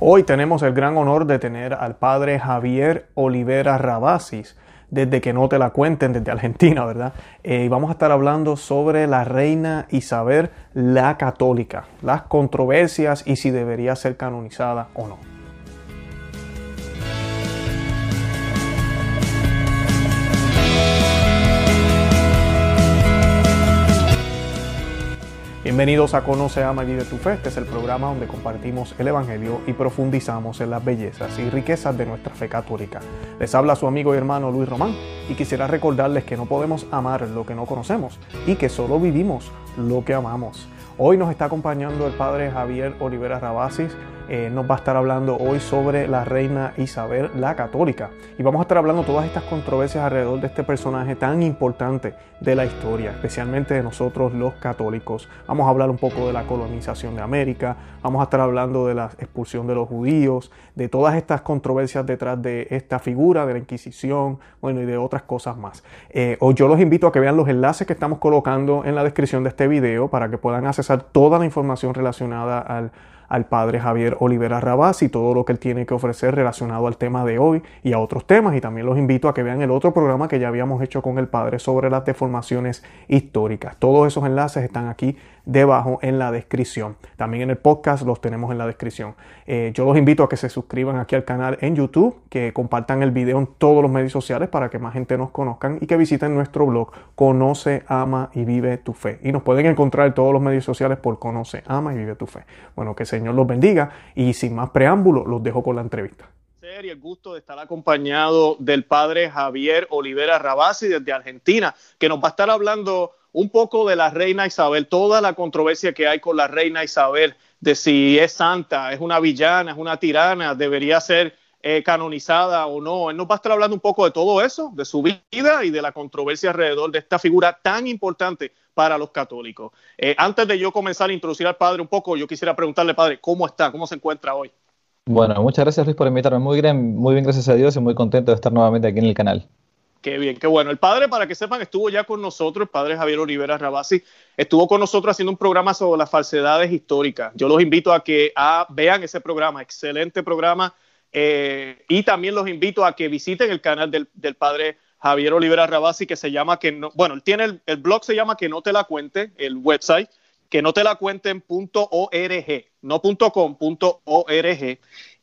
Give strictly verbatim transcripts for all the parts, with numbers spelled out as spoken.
Hoy tenemos el gran honor de tener al padre Javier Olivera Rabassis, desde Que No Te La Cuenten, desde Argentina, ¿verdad? Eh, y vamos a estar hablando sobre la reina Isabel la Católica, las controversias y si debería ser canonizada o no. Bienvenidos a Conoce, Ama y Vive Tu Fe. Este es el programa donde compartimos el Evangelio y profundizamos en las bellezas y riquezas de nuestra fe católica. Les habla su amigo y hermano Luis Román y quisiera recordarles que no podemos amar lo que no conocemos y que solo vivimos lo que amamos. Hoy nos está acompañando el padre Javier Olivera Rabassis. Eh, nos va a estar hablando hoy sobre la reina Isabel la Católica y vamos a estar hablando todas estas controversias alrededor de este personaje tan importante de la historia, especialmente de nosotros los católicos. Vamos a hablar un poco de la colonización de América, vamos a estar hablando de la expulsión de los judíos, de todas estas controversias detrás de esta figura de la Inquisición, bueno, y de otras cosas más. Eh, hoy yo los invito a que vean los enlaces que estamos colocando en la descripción de este video para que puedan accesar toda la información relacionada al al padre Javier Olivera Rabassis y todo lo que él tiene que ofrecer relacionado al tema de hoy y a otros temas. Y también los invito a que vean el otro programa que ya habíamos hecho con el padre sobre las deformaciones históricas. Todos esos enlaces están aquí debajo en la descripción. También en el podcast los tenemos en la descripción. Eh, yo los invito a que se suscriban aquí al canal en YouTube, que compartan el video en todos los medios sociales para que más gente nos conozcan y que visiten nuestro blog Conoce, Ama y Vive Tu Fe. Y nos pueden encontrar en todos los medios sociales por Conoce, Ama y Vive Tu Fe. Bueno, que el Señor los bendiga y sin más preámbulo los dejo con la entrevista. Y el gusto de estar acompañado del padre Javier Olivera Rabassis desde Argentina, que nos va a estar hablando un poco de la reina Isabel, toda la controversia que hay con la reina Isabel, de si es santa, es una villana, es una tirana, debería ser eh, canonizada o no. Él nos va a estar hablando un poco de todo eso, de su vida y de la controversia alrededor de esta figura tan importante para los católicos. Eh, antes de yo comenzar a introducir al padre un poco, yo quisiera preguntarle, padre, ¿cómo está? ¿Cómo se encuentra hoy? Bueno, muchas gracias Luis por invitarme. Muy bien, muy bien, gracias a Dios y muy contento de estar nuevamente aquí en el canal. Qué bien, qué bueno. El padre, para que sepan, estuvo ya con nosotros, el padre Javier Olivera Rabassis, estuvo con nosotros haciendo un programa sobre las falsedades históricas. Yo los invito a que a, vean ese programa, excelente programa, eh, y también los invito a que visiten el canal del, del padre Javier Olivera Rabassis, que se llama, que no, bueno, él tiene el, el blog se llama Que No Te La Cuente, el website, que no te la cuenten punto org, no .com, punto .org.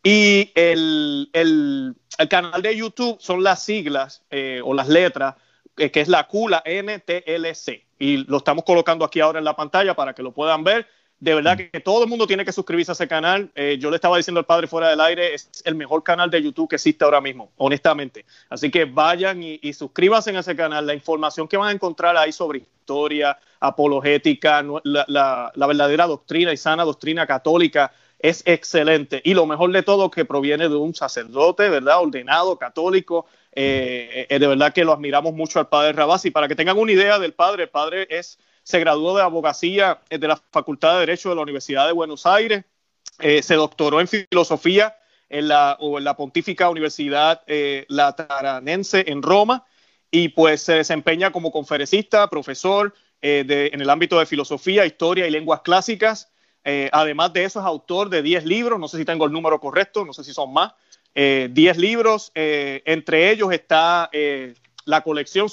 Y el, el, el canal de YouTube son las siglas eh, o las letras, eh, que es la Q, la N, T, L, C. Y lo estamos colocando aquí ahora en la pantalla para que lo puedan ver. De verdad que todo el mundo tiene que suscribirse a ese canal. Eh, yo le estaba diciendo al padre fuera del aire, es el mejor canal de YouTube que existe ahora mismo, honestamente. Así que vayan y, y suscríbanse en ese canal. La información que van a encontrar ahí sobre historia, apologética, la, la, la verdadera doctrina y sana doctrina católica es excelente. Y lo mejor de todo, que proviene de un sacerdote, ¿verdad? Ordenado, católico. Eh, eh, de verdad que lo admiramos mucho al padre Rabassis. Para que tengan una idea del padre, el padre es... se graduó de abogacía de la Facultad de Derecho de la Universidad de Buenos Aires, eh, se doctoró en filosofía en la, o en la Pontífica Universidad eh, Lateranense en Roma y pues se desempeña como conferencista, profesor eh, de, en el ámbito de filosofía, historia y lenguas clásicas. Eh, además de eso es autor de diez libros, no sé si tengo el número correcto, no sé si son más, eh, diez libros, eh, entre ellos está eh, la colección,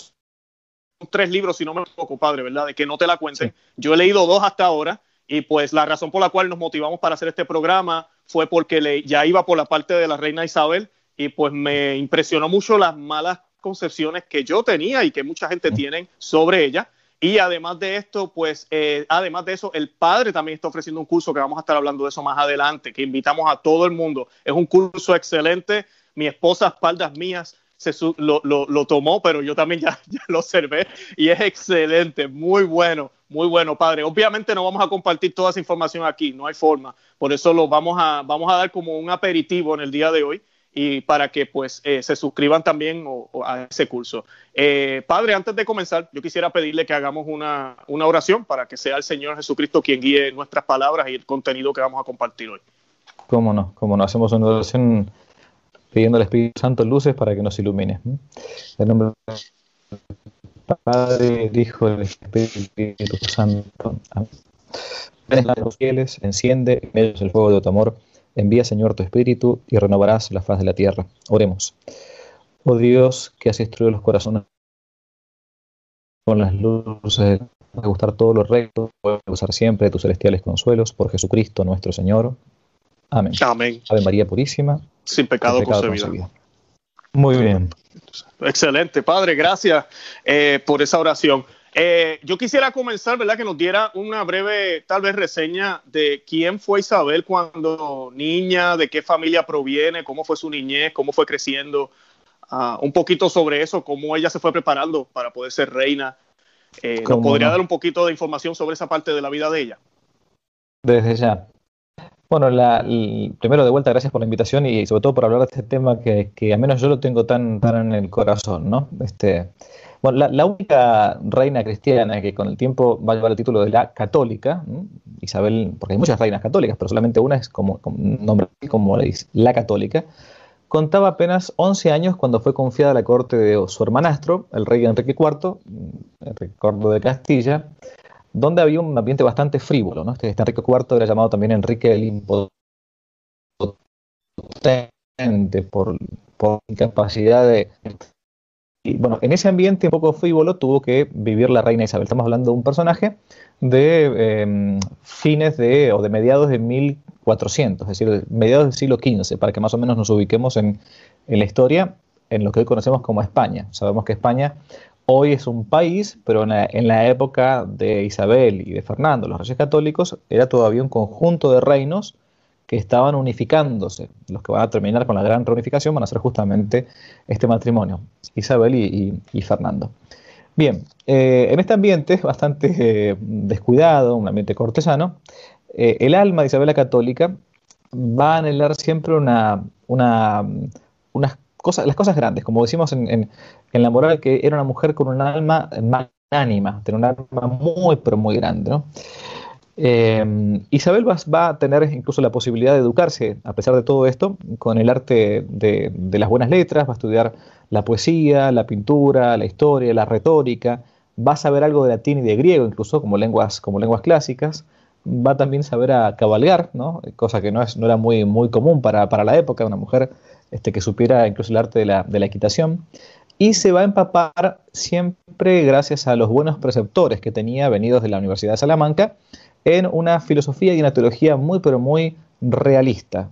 tres libros, si no me equivoco, padre, ¿verdad? De Que No Te La Cuenten. Sí. Yo he leído dos hasta ahora y pues la razón por la cual nos motivamos para hacer este programa fue porque le, ya iba por la parte de la reina Isabel y pues me impresionó mucho las malas concepciones que yo tenía y que mucha gente tiene sobre ella. Y además de esto, pues, eh, además de eso, el padre también está ofreciendo un curso que vamos a estar hablando de eso más adelante, que invitamos a todo el mundo. Es un curso excelente. Mi esposa, a espaldas mías, Se su, lo, lo, lo tomó, pero yo también ya, ya lo observé y es excelente, muy bueno, muy bueno, padre. Obviamente no vamos a compartir toda esa información aquí, no hay forma, por eso lo vamos a, vamos a dar como un aperitivo en el día de hoy y para que pues eh, se suscriban también o, o a ese curso. Eh, padre, antes de comenzar, yo quisiera pedirle que hagamos una, una oración para que sea el Señor Jesucristo quien guíe nuestras palabras y el contenido que vamos a compartir hoy. Cómo no, cómo no, hacemos una oración pidiendo al Espíritu Santo luces para que nos ilumine. En nombre del Padre, del Hijo y del Espíritu Santo. Amén. Ven a los fieles, enciende en ellos el fuego de tu amor, Envía, Señor, tu Espíritu y renovarás la faz de la tierra. Oremos. Oh Dios, que has instruido los corazones con las luces de gustar todo lo recto, poder gozar siempre de tus celestiales consuelos, por Jesucristo nuestro Señor. Amén. Amén. Ave María Purísima, sin pecado, pecado concebida. concebida. Muy bien. Excelente, Padre, gracias eh, por esa oración. Eh, yo quisiera comenzar, ¿verdad?, que nos diera una breve, tal vez, reseña de quién fue Isabel cuando niña, de qué familia proviene, cómo fue su niñez, cómo fue creciendo, uh, un poquito sobre eso, cómo ella se fue preparando para poder ser reina. Eh, ¿Nos podría no? dar un poquito de información sobre esa parte de la vida de ella? Desde ya. Bueno, la, la, primero de vuelta, gracias por la invitación y sobre todo por hablar de este tema que, que al menos yo lo tengo tan, tan en el corazón, ¿no? Este, bueno, la, la única reina cristiana que con el tiempo va a llevar el título de la católica, ¿no? Isabel, porque hay muchas reinas católicas, pero solamente una es como, como nombre como le dice, la católica, contaba apenas once años cuando fue confiada a la corte de su hermanastro, el rey Enrique cuarto, Enrique cuarto de Castilla, donde había un ambiente bastante frívolo, ¿no? Este, este Enrique cuarto era llamado también Enrique el Impotente por, por incapacidad de... Y bueno, en ese ambiente un poco frívolo tuvo que vivir la reina Isabel. Estamos hablando de un personaje de eh, fines de, o de mediados de mil cuatrocientos, es decir, mediados del siglo quince, para que más o menos nos ubiquemos en, en la historia, en lo que hoy conocemos como España. Sabemos que España hoy es un país, pero en la, en la época de Isabel y de Fernando, los reyes católicos, era todavía un conjunto de reinos que estaban unificándose. Los que van a terminar con la gran reunificación van a ser justamente este matrimonio, Isabel y, y, y Fernando. Bien, eh, en este ambiente bastante eh, descuidado, un ambiente cortesano, eh, el alma de Isabel la Católica va a anhelar siempre una, una, unas cosas, las cosas grandes, como decimos en, en, en la moral, que era una mujer con un alma magnánima, tenía un alma muy, pero muy grande, ¿no? Eh, Isabel va, va a tener incluso la posibilidad de educarse, a pesar de todo esto, con el arte de, de las buenas letras, va a estudiar la poesía, la pintura, la historia, la retórica, va a saber algo de latín y de griego, incluso como lenguas, como lenguas clásicas, va también a saber a cabalgar, ¿no? Cosa que no, es, no era muy, muy común para, para la época, una mujer este, que supiera incluso el arte de la, de la equitación, y se va a empapar siempre gracias a los buenos preceptores que tenía venidos de la Universidad de Salamanca, en una filosofía y una teología muy, pero muy realista,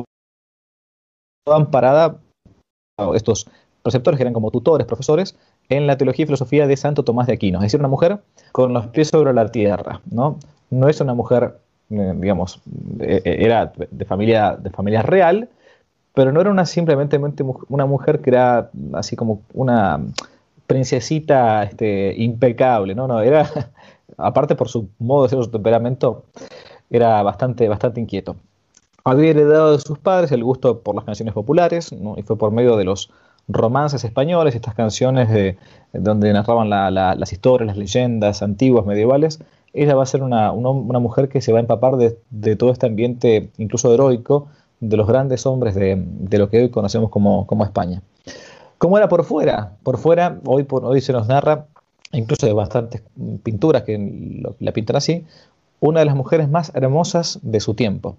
amparada por estos preceptores que eran como tutores, profesores, en la teología y filosofía de Santo Tomás de Aquino, es decir, una mujer con los pies sobre la tierra, ¿no? No es una mujer, eh, digamos, eh, era de familia, de familia real, pero no era una simplemente una mujer que era así como una princesita este, impecable, no, no, era... aparte por su modo de ser, su temperamento, era bastante, bastante inquieto. Había heredado de sus padres el gusto por las canciones populares, ¿no? Y fue por medio de los romances españoles, estas canciones de, donde narraban la, la, las historias, las leyendas antiguas, medievales. Ella va a ser una, una, una mujer que se va a empapar de, de todo este ambiente, incluso heroico, de los grandes hombres de, de lo que hoy conocemos como, como España. ¿Cómo era por fuera? Por fuera, hoy, por, hoy se nos narra, incluso de bastantes pinturas que lo, la pintan así, una de las mujeres más hermosas de su tiempo.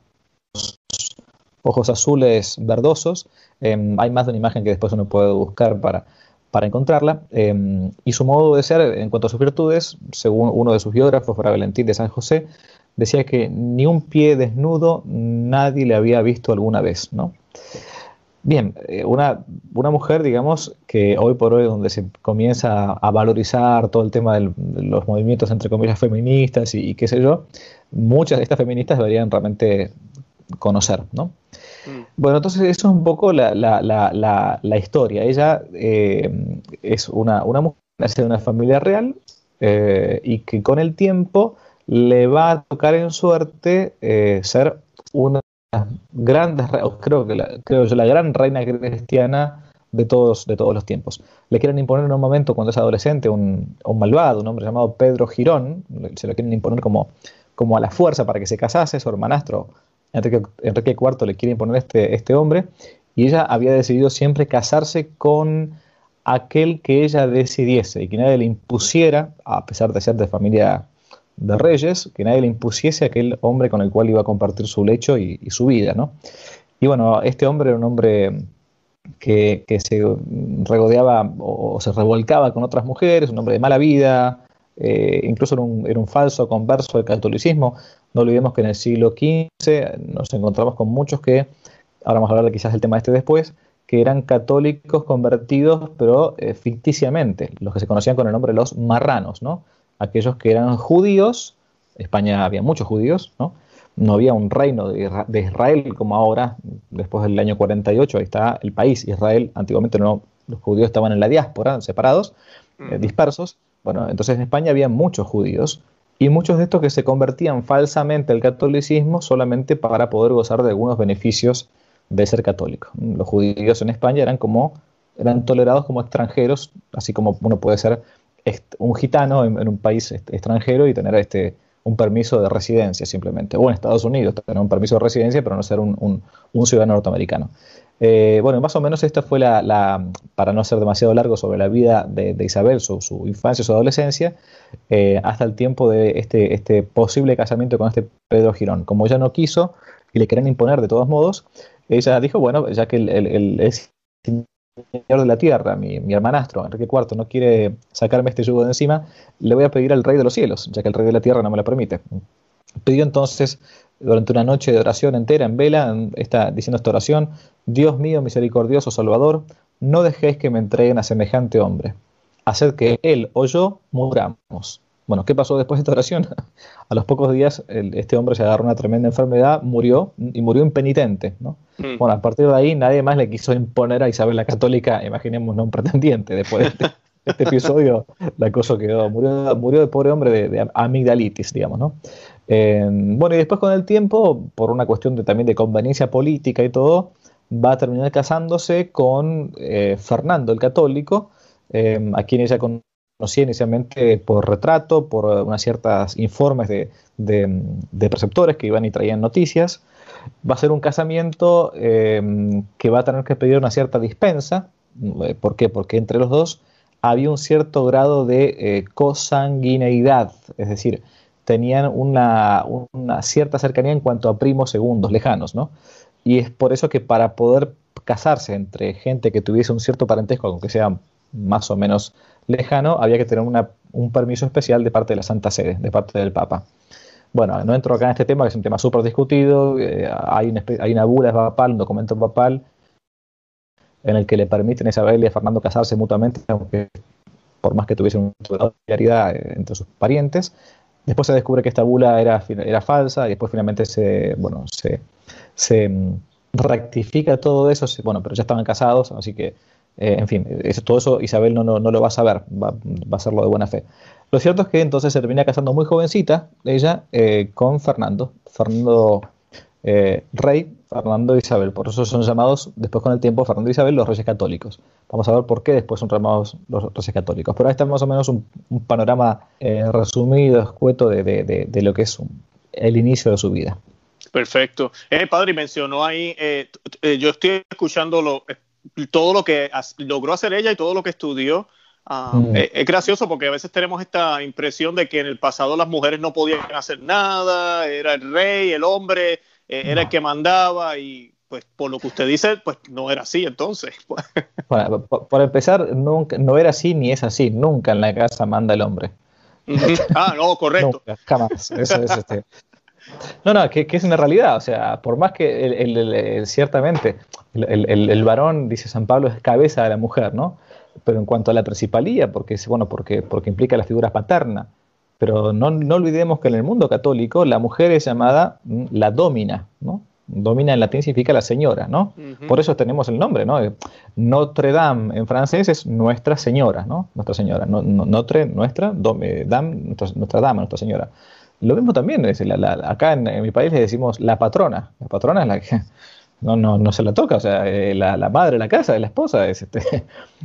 Ojos azules verdosos, eh, hay más de una imagen que después uno puede buscar para, para encontrarla, eh, y su modo de ser en cuanto a sus virtudes, según uno de sus biógrafos, Fray Valentín de San José, decía que ni un pie desnudo nadie le había visto alguna vez, ¿no? Bien, una, una mujer, digamos, que hoy por hoy donde se comienza a valorizar todo el tema del, de los movimientos, entre comillas, feministas y, y qué sé yo, muchas de estas feministas deberían realmente conocer, ¿no? Mm. Bueno, entonces eso es un poco la, la, la, la, la historia. Ella eh, es una, una mujer de una familia real eh, y que con el tiempo le va a tocar en suerte eh, ser una grandes, creo que la, creo yo la gran reina cristiana de todos, de todos los tiempos. Le quieren imponer en un momento, cuando es adolescente, un, un malvado, un hombre llamado Pedro Girón, se lo quieren imponer como, como a la fuerza para que se casase. Su hermanastro Enrique, Enrique cuarto le quiere imponer este, este hombre, y ella había decidido siempre casarse con aquel que ella decidiese y que nadie le impusiera, a pesar de ser de familia de reyes, que nadie le impusiese a aquel hombre con el cual iba a compartir su lecho y, y su vida, ¿no? Y bueno, este hombre era un hombre que, que se regodeaba o, o se revolcaba con otras mujeres, un hombre de mala vida, eh, incluso era un, era un falso converso del catolicismo. No olvidemos que en el siglo quince nos encontramos con muchos que, ahora vamos a hablar de quizás del tema este después, que eran católicos convertidos, pero eh, ficticiamente, los que se conocían con el nombre de los marranos, ¿no? Aquellos que eran judíos. En España había muchos judíos, ¿no? No había un reino de Israel como ahora, después del año cuarenta y ocho, ahí está el país Israel. Antiguamente no, los judíos estaban en la diáspora, separados, eh, dispersos. Bueno, entonces en España había muchos judíos, y muchos de estos que se convertían falsamente al catolicismo solamente para poder gozar de algunos beneficios de ser católico. Los judíos en España eran como eran tolerados como extranjeros, así como uno puede ser un gitano en, en un país extranjero y tener este un permiso de residencia simplemente, o en Estados Unidos tener un permiso de residencia pero no ser un, un, un ciudadano norteamericano. Eh, bueno, más o menos esta fue la, la, para no ser demasiado largo, sobre la vida de, de Isabel, su, su infancia, su adolescencia, eh, hasta el tiempo de este, este posible casamiento con este Pedro Girón. Como ella no quiso y le querían imponer de todos modos, ella dijo, bueno, ya que el, el, el, el señor de la tierra, mi, mi hermanastro, Enrique cuarto, no quiere sacarme este yugo de encima, le voy a pedir al rey de los cielos, ya que el rey de la tierra no me lo permite. Pidió entonces, durante una noche de oración entera en vela, está diciendo esta oración: Dios mío misericordioso Salvador, no dejéis que me entreguen a semejante hombre, haced que él o yo muramos. Bueno, ¿qué pasó después de esta oración? A los pocos días el, este hombre se agarró una tremenda enfermedad, murió, y murió impenitente, ¿no? Mm. Bueno, a partir de ahí nadie más le quiso imponer a Isabel la Católica, imaginemos, no un pretendiente. Después de este, este episodio, la cosa quedó, murió, murió el pobre hombre de, de amigdalitis, digamos, ¿no? Eh, bueno, y después con el tiempo, por una cuestión de, también de conveniencia política y todo, va a terminar casándose con eh, Fernando el Católico, eh, a quien ella con conocía inicialmente por retrato, por unas ciertas informes de, de, de preceptores que iban y traían noticias. Va a ser un casamiento eh, que va a tener que pedir una cierta dispensa. ¿Por qué? Porque entre los dos había un cierto grado de eh, consanguineidad, es decir, tenían una, una cierta cercanía en cuanto a primos segundos, lejanos, ¿no? Y es por eso que para poder casarse entre gente que tuviese un cierto parentesco, aunque sea más o menos lejano, había que tener una, un permiso especial de parte de la Santa Sede, de parte del Papa. Bueno, no entro acá en este tema, que es un tema súper discutido. Eh, hay, una, hay una bula papal, un documento papal, en el que le permiten a Isabel y a Fernando casarse mutuamente, aunque por más que tuviesen una solidaridad entre sus parientes. Después se descubre que esta bula era, era falsa, y después finalmente se, bueno, se, se rectifica todo eso, se, bueno, pero ya estaban casados, así que Eh, en fin, eso, todo eso Isabel no, no, no lo va a saber, va, va a hacerlo de buena fe. Lo cierto es que entonces se termina casando muy jovencita, ella, eh, con Fernando, Fernando eh, Rey, Fernando e Isabel. Por eso son llamados, después con el tiempo, Fernando e Isabel, los reyes católicos. Vamos a ver por qué después son llamados los reyes católicos. Pero ahí está más o menos un, un panorama eh, resumido, escueto de, de, de, de lo que es un, el inicio de su vida. Perfecto. Eh, padre, mencionó ahí, eh, eh, yo estoy escuchando lo... todo lo que as, logró hacer ella y todo lo que estudió. Uh, mm. es, es gracioso porque a veces tenemos esta impresión de que en el pasado las mujeres no podían hacer nada, era el rey, el hombre, eh, era no. el que mandaba, y pues por lo que usted dice, pues no era así entonces. Bueno, por, por empezar, nunca, no era así ni es así, nunca en la casa manda el hombre. Uh-huh. Ah, no, correcto. Nunca, jamás. Eso es este... No, no, que, que es una realidad. O sea, por más que el, el, el, el, ciertamente el, el, el varón, dice San Pablo, es cabeza de la mujer, ¿no? Pero en cuanto a la principalía, porque, bueno, porque, porque implica la figura paterna. Pero no, no olvidemos que en el mundo católico la mujer es llamada la domina, ¿no? Domina en latín significa la señora, ¿no? Uh-huh. Por eso tenemos el nombre, ¿no? Notre Dame en francés es Nuestra Señora, ¿no? Nuestra Señora. No, no, notre, nuestra, dame, dame, nuestra, nuestra Dama, Nuestra Señora. Lo mismo también, es la, la, acá en, en mi país le decimos la patrona. La patrona es la que no, no, no se la toca, o sea, eh, la, la madre de la casa, es la esposa. Es este,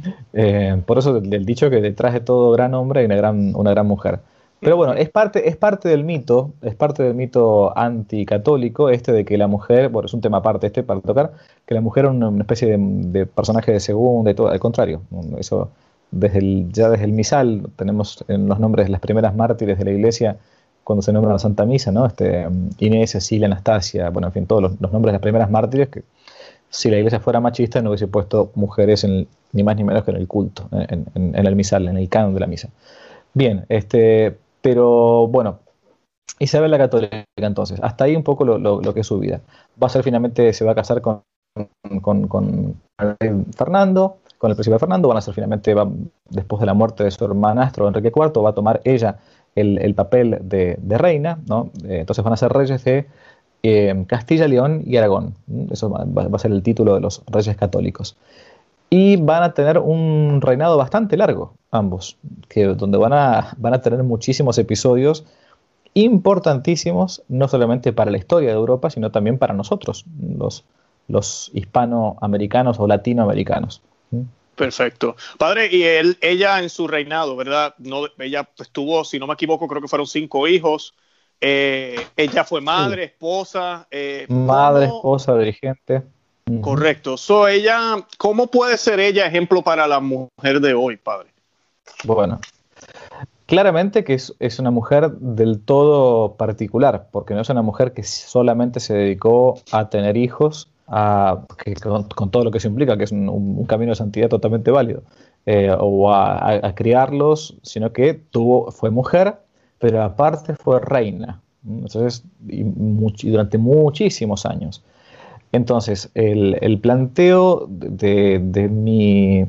eh, por eso el, el dicho que detrás de todo gran hombre hay una gran, una gran mujer. Pero bueno, es parte, es parte del mito, es parte del mito anticatólico este de que la mujer, bueno, es un tema aparte este para tocar, que la mujer era una, una especie de, de personaje de segunda y todo, al contrario, eso desde el, ya desde el misal tenemos en los nombres de las primeras mártires de la iglesia cuando se nombra la Santa Misa, ¿no? Este, Inés, Cecilia, Anastasia, bueno, en fin, todos los, los nombres de las primeras mártires, que si la iglesia fuera machista no hubiese puesto mujeres en el, ni más ni menos que en el culto, en, en, en el misal, en el canon de la misa. Bien, este, pero bueno, Isabel la Católica entonces, hasta ahí un poco lo, lo, lo que es su vida. Va a ser finalmente, se va a casar con, con, con Fernando, con el príncipe Fernando, van a ser finalmente, va, después de la muerte de su hermanastro Enrique cuarto, va a tomar ella el, el papel de, de reina, ¿no? Eh, entonces van a ser reyes de eh, Castilla, León y Aragón. Eso va, va a ser el título de los reyes católicos. Y van a tener un reinado bastante largo, ambos, que, donde van a, van a tener muchísimos episodios importantísimos, no solamente para la historia de Europa, sino también para nosotros, los, los hispanoamericanos o latinoamericanos. Perfecto. Padre, y él, ella en su reinado, ¿verdad? No, ella pues, tuvo, si no me equivoco, creo que fueron cinco hijos. Eh, ella fue madre, sí. esposa. Eh, madre, ¿cómo? esposa, dirigente. Correcto. So, ella, ¿cómo puede ser ella ejemplo para la mujer de hoy, padre? Bueno, claramente que es, es una mujer del todo particular, porque no es una mujer que solamente se dedicó a tener hijos, a, que con, con todo lo que eso implica, que es un, un camino de santidad totalmente válido, eh, o a, a, a criarlos, sino que tuvo, fue mujer, pero aparte fue reina. Entonces, y, much, y durante muchísimos años. Entonces, el, el planteo de, de mi,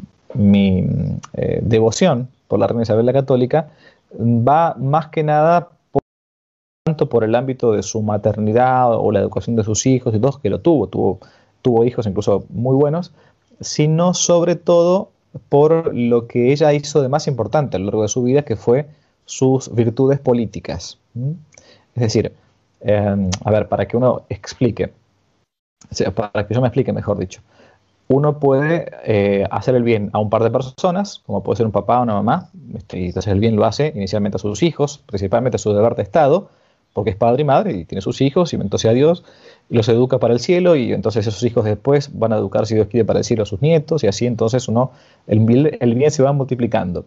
mi eh, devoción por la reina Isabel la Católica va más que nada por, tanto por el ámbito de su maternidad o la educación de sus hijos y todo, que lo tuvo, tuvo, tuvo hijos incluso muy buenos, sino sobre todo por lo que ella hizo de más importante a lo largo de su vida, que fue sus virtudes políticas. Es decir, eh, a ver, para que uno explique, o sea, para que yo me explique, mejor dicho, uno puede eh, hacer el bien a un par de personas, como puede ser un papá o una mamá, este, y entonces el bien lo hace inicialmente a sus hijos, principalmente a su deber de Estado, porque es padre y madre y tiene sus hijos, y entonces a Dios y los educa para el cielo, y entonces esos hijos después van a educar, si Dios quiere, para el cielo a sus nietos, y así entonces uno, el bien, el bien se va multiplicando.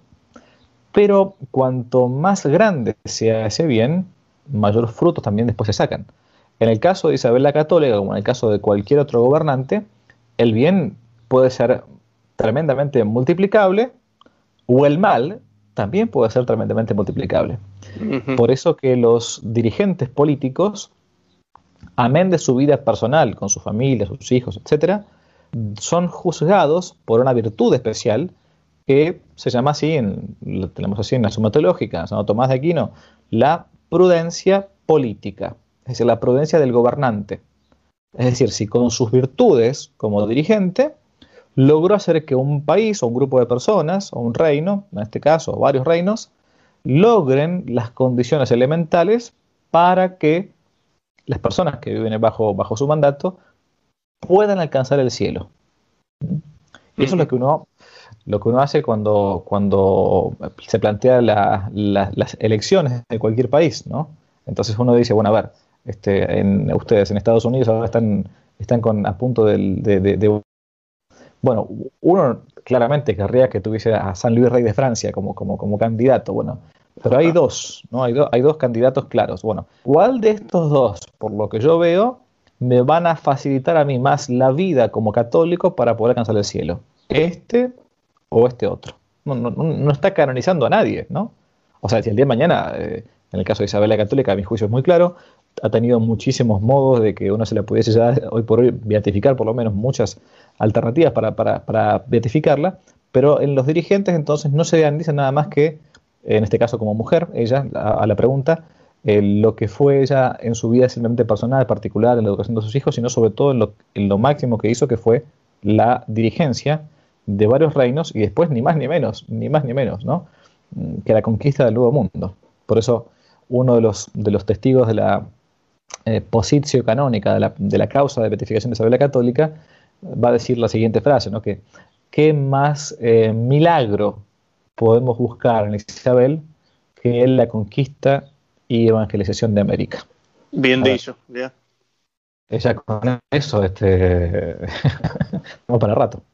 Pero cuanto más grande sea ese bien, mayores frutos también después se sacan. En el caso de Isabel la Católica, como en el caso de cualquier otro gobernante, el bien puede ser tremendamente multiplicable, o el mal también puede ser tremendamente multiplicable. Uh-huh. Por eso que los dirigentes políticos, amén de su vida personal, con su familia, sus hijos, etcétera, son juzgados por una virtud especial que se llama así, en, lo tenemos así en la Suma Teológica, Santo Tomás de Aquino, la prudencia política. Es decir, la prudencia del gobernante. Es decir, si con sus virtudes como dirigente logró hacer que un país o un grupo de personas o un reino, en este caso varios reinos, logren las condiciones elementales para que las personas que viven bajo, bajo su mandato puedan alcanzar el cielo. Y eso es lo que uno, lo que uno hace cuando, cuando se plantea la, la, las elecciones de cualquier país, ¿no? Entonces uno dice, bueno, a ver, Este, en, ustedes en Estados Unidos ahora están, están con, a punto de, de, de, de... Bueno, uno claramente querría que tuviese a San Luis Rey de Francia como, como, como candidato, bueno, pero hay dos, ¿no? Hay, do, hay dos candidatos claros. Bueno, ¿cuál de estos dos, por lo que yo veo, me van a facilitar a mí más la vida como católico para poder alcanzar el cielo? ¿Este o este otro? No, no, no está canonizando a nadie, ¿no? O sea, si el día de mañana, eh, en el caso de Isabel la Católica, mi juicio es muy claro, ha tenido muchísimos modos de que uno se le pudiese ya hoy por hoy beatificar, por lo menos muchas alternativas para, para, para beatificarla, pero en los dirigentes entonces no se dice nada más que, en este caso como mujer, ella, a, a la pregunta, eh, lo que fue ella en su vida simplemente personal, particular, en la educación de sus hijos, sino sobre todo en lo, en lo máximo que hizo, que fue la dirigencia de varios reinos, y después ni más ni menos, ni más ni menos, ¿no? Que la conquista del Nuevo Mundo. Por eso uno de los, de los testigos de la eh, positio canónica de la, de la causa de beatificación de Isabel la Católica va a decir la siguiente frase, ¿no? Que ¿qué más eh, milagro podemos buscar en Isabel que en la conquista y evangelización de América? Bien dicho, ya. Yeah. Ella con eso, este, vamos para rato.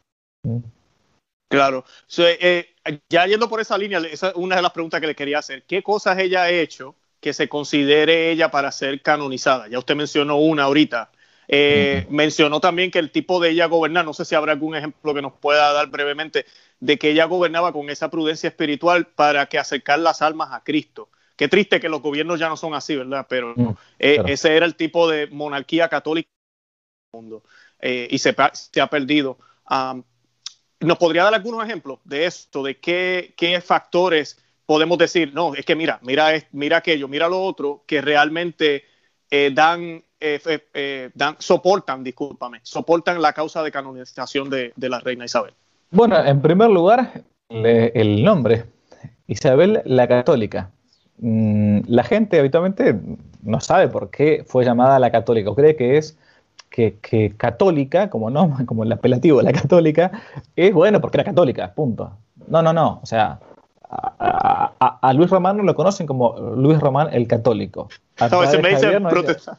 Claro. So, eh, ya yendo por esa línea, esa es una de las preguntas que le quería hacer. ¿Qué cosas ella ha hecho que se considere ella para ser canonizada? Ya usted mencionó una ahorita. Eh, uh-huh. Mencionó también que el tipo de ella gobernar, no sé si habrá algún ejemplo que nos pueda dar brevemente, de que ella gobernaba con esa prudencia espiritual para que acercar las almas a Cristo. Qué triste que los gobiernos ya no son así, ¿verdad? Pero uh-huh. eh, claro. Ese era el tipo de monarquía católica del mundo, eh, y se, se ha perdido. Um, ¿Nos podría dar algunos ejemplos de esto, de qué, qué factores podemos decir, no, es que mira, mira, mira aquello, mira lo otro, que realmente eh, dan, eh, eh, dan, soportan, discúlpame, soportan la causa de canonización de, de la reina Isabel? Bueno, en primer lugar, le, el nombre, Isabel la Católica. Mm, la gente habitualmente no sabe por qué fue llamada la Católica, o cree que es que, que católica, como no, como el apelativo, la Católica, es bueno porque era católica, punto. No, no, no, o sea... A, a, a Luis Román no lo conocen como Luis Román el Católico. A no, se me dice protestante.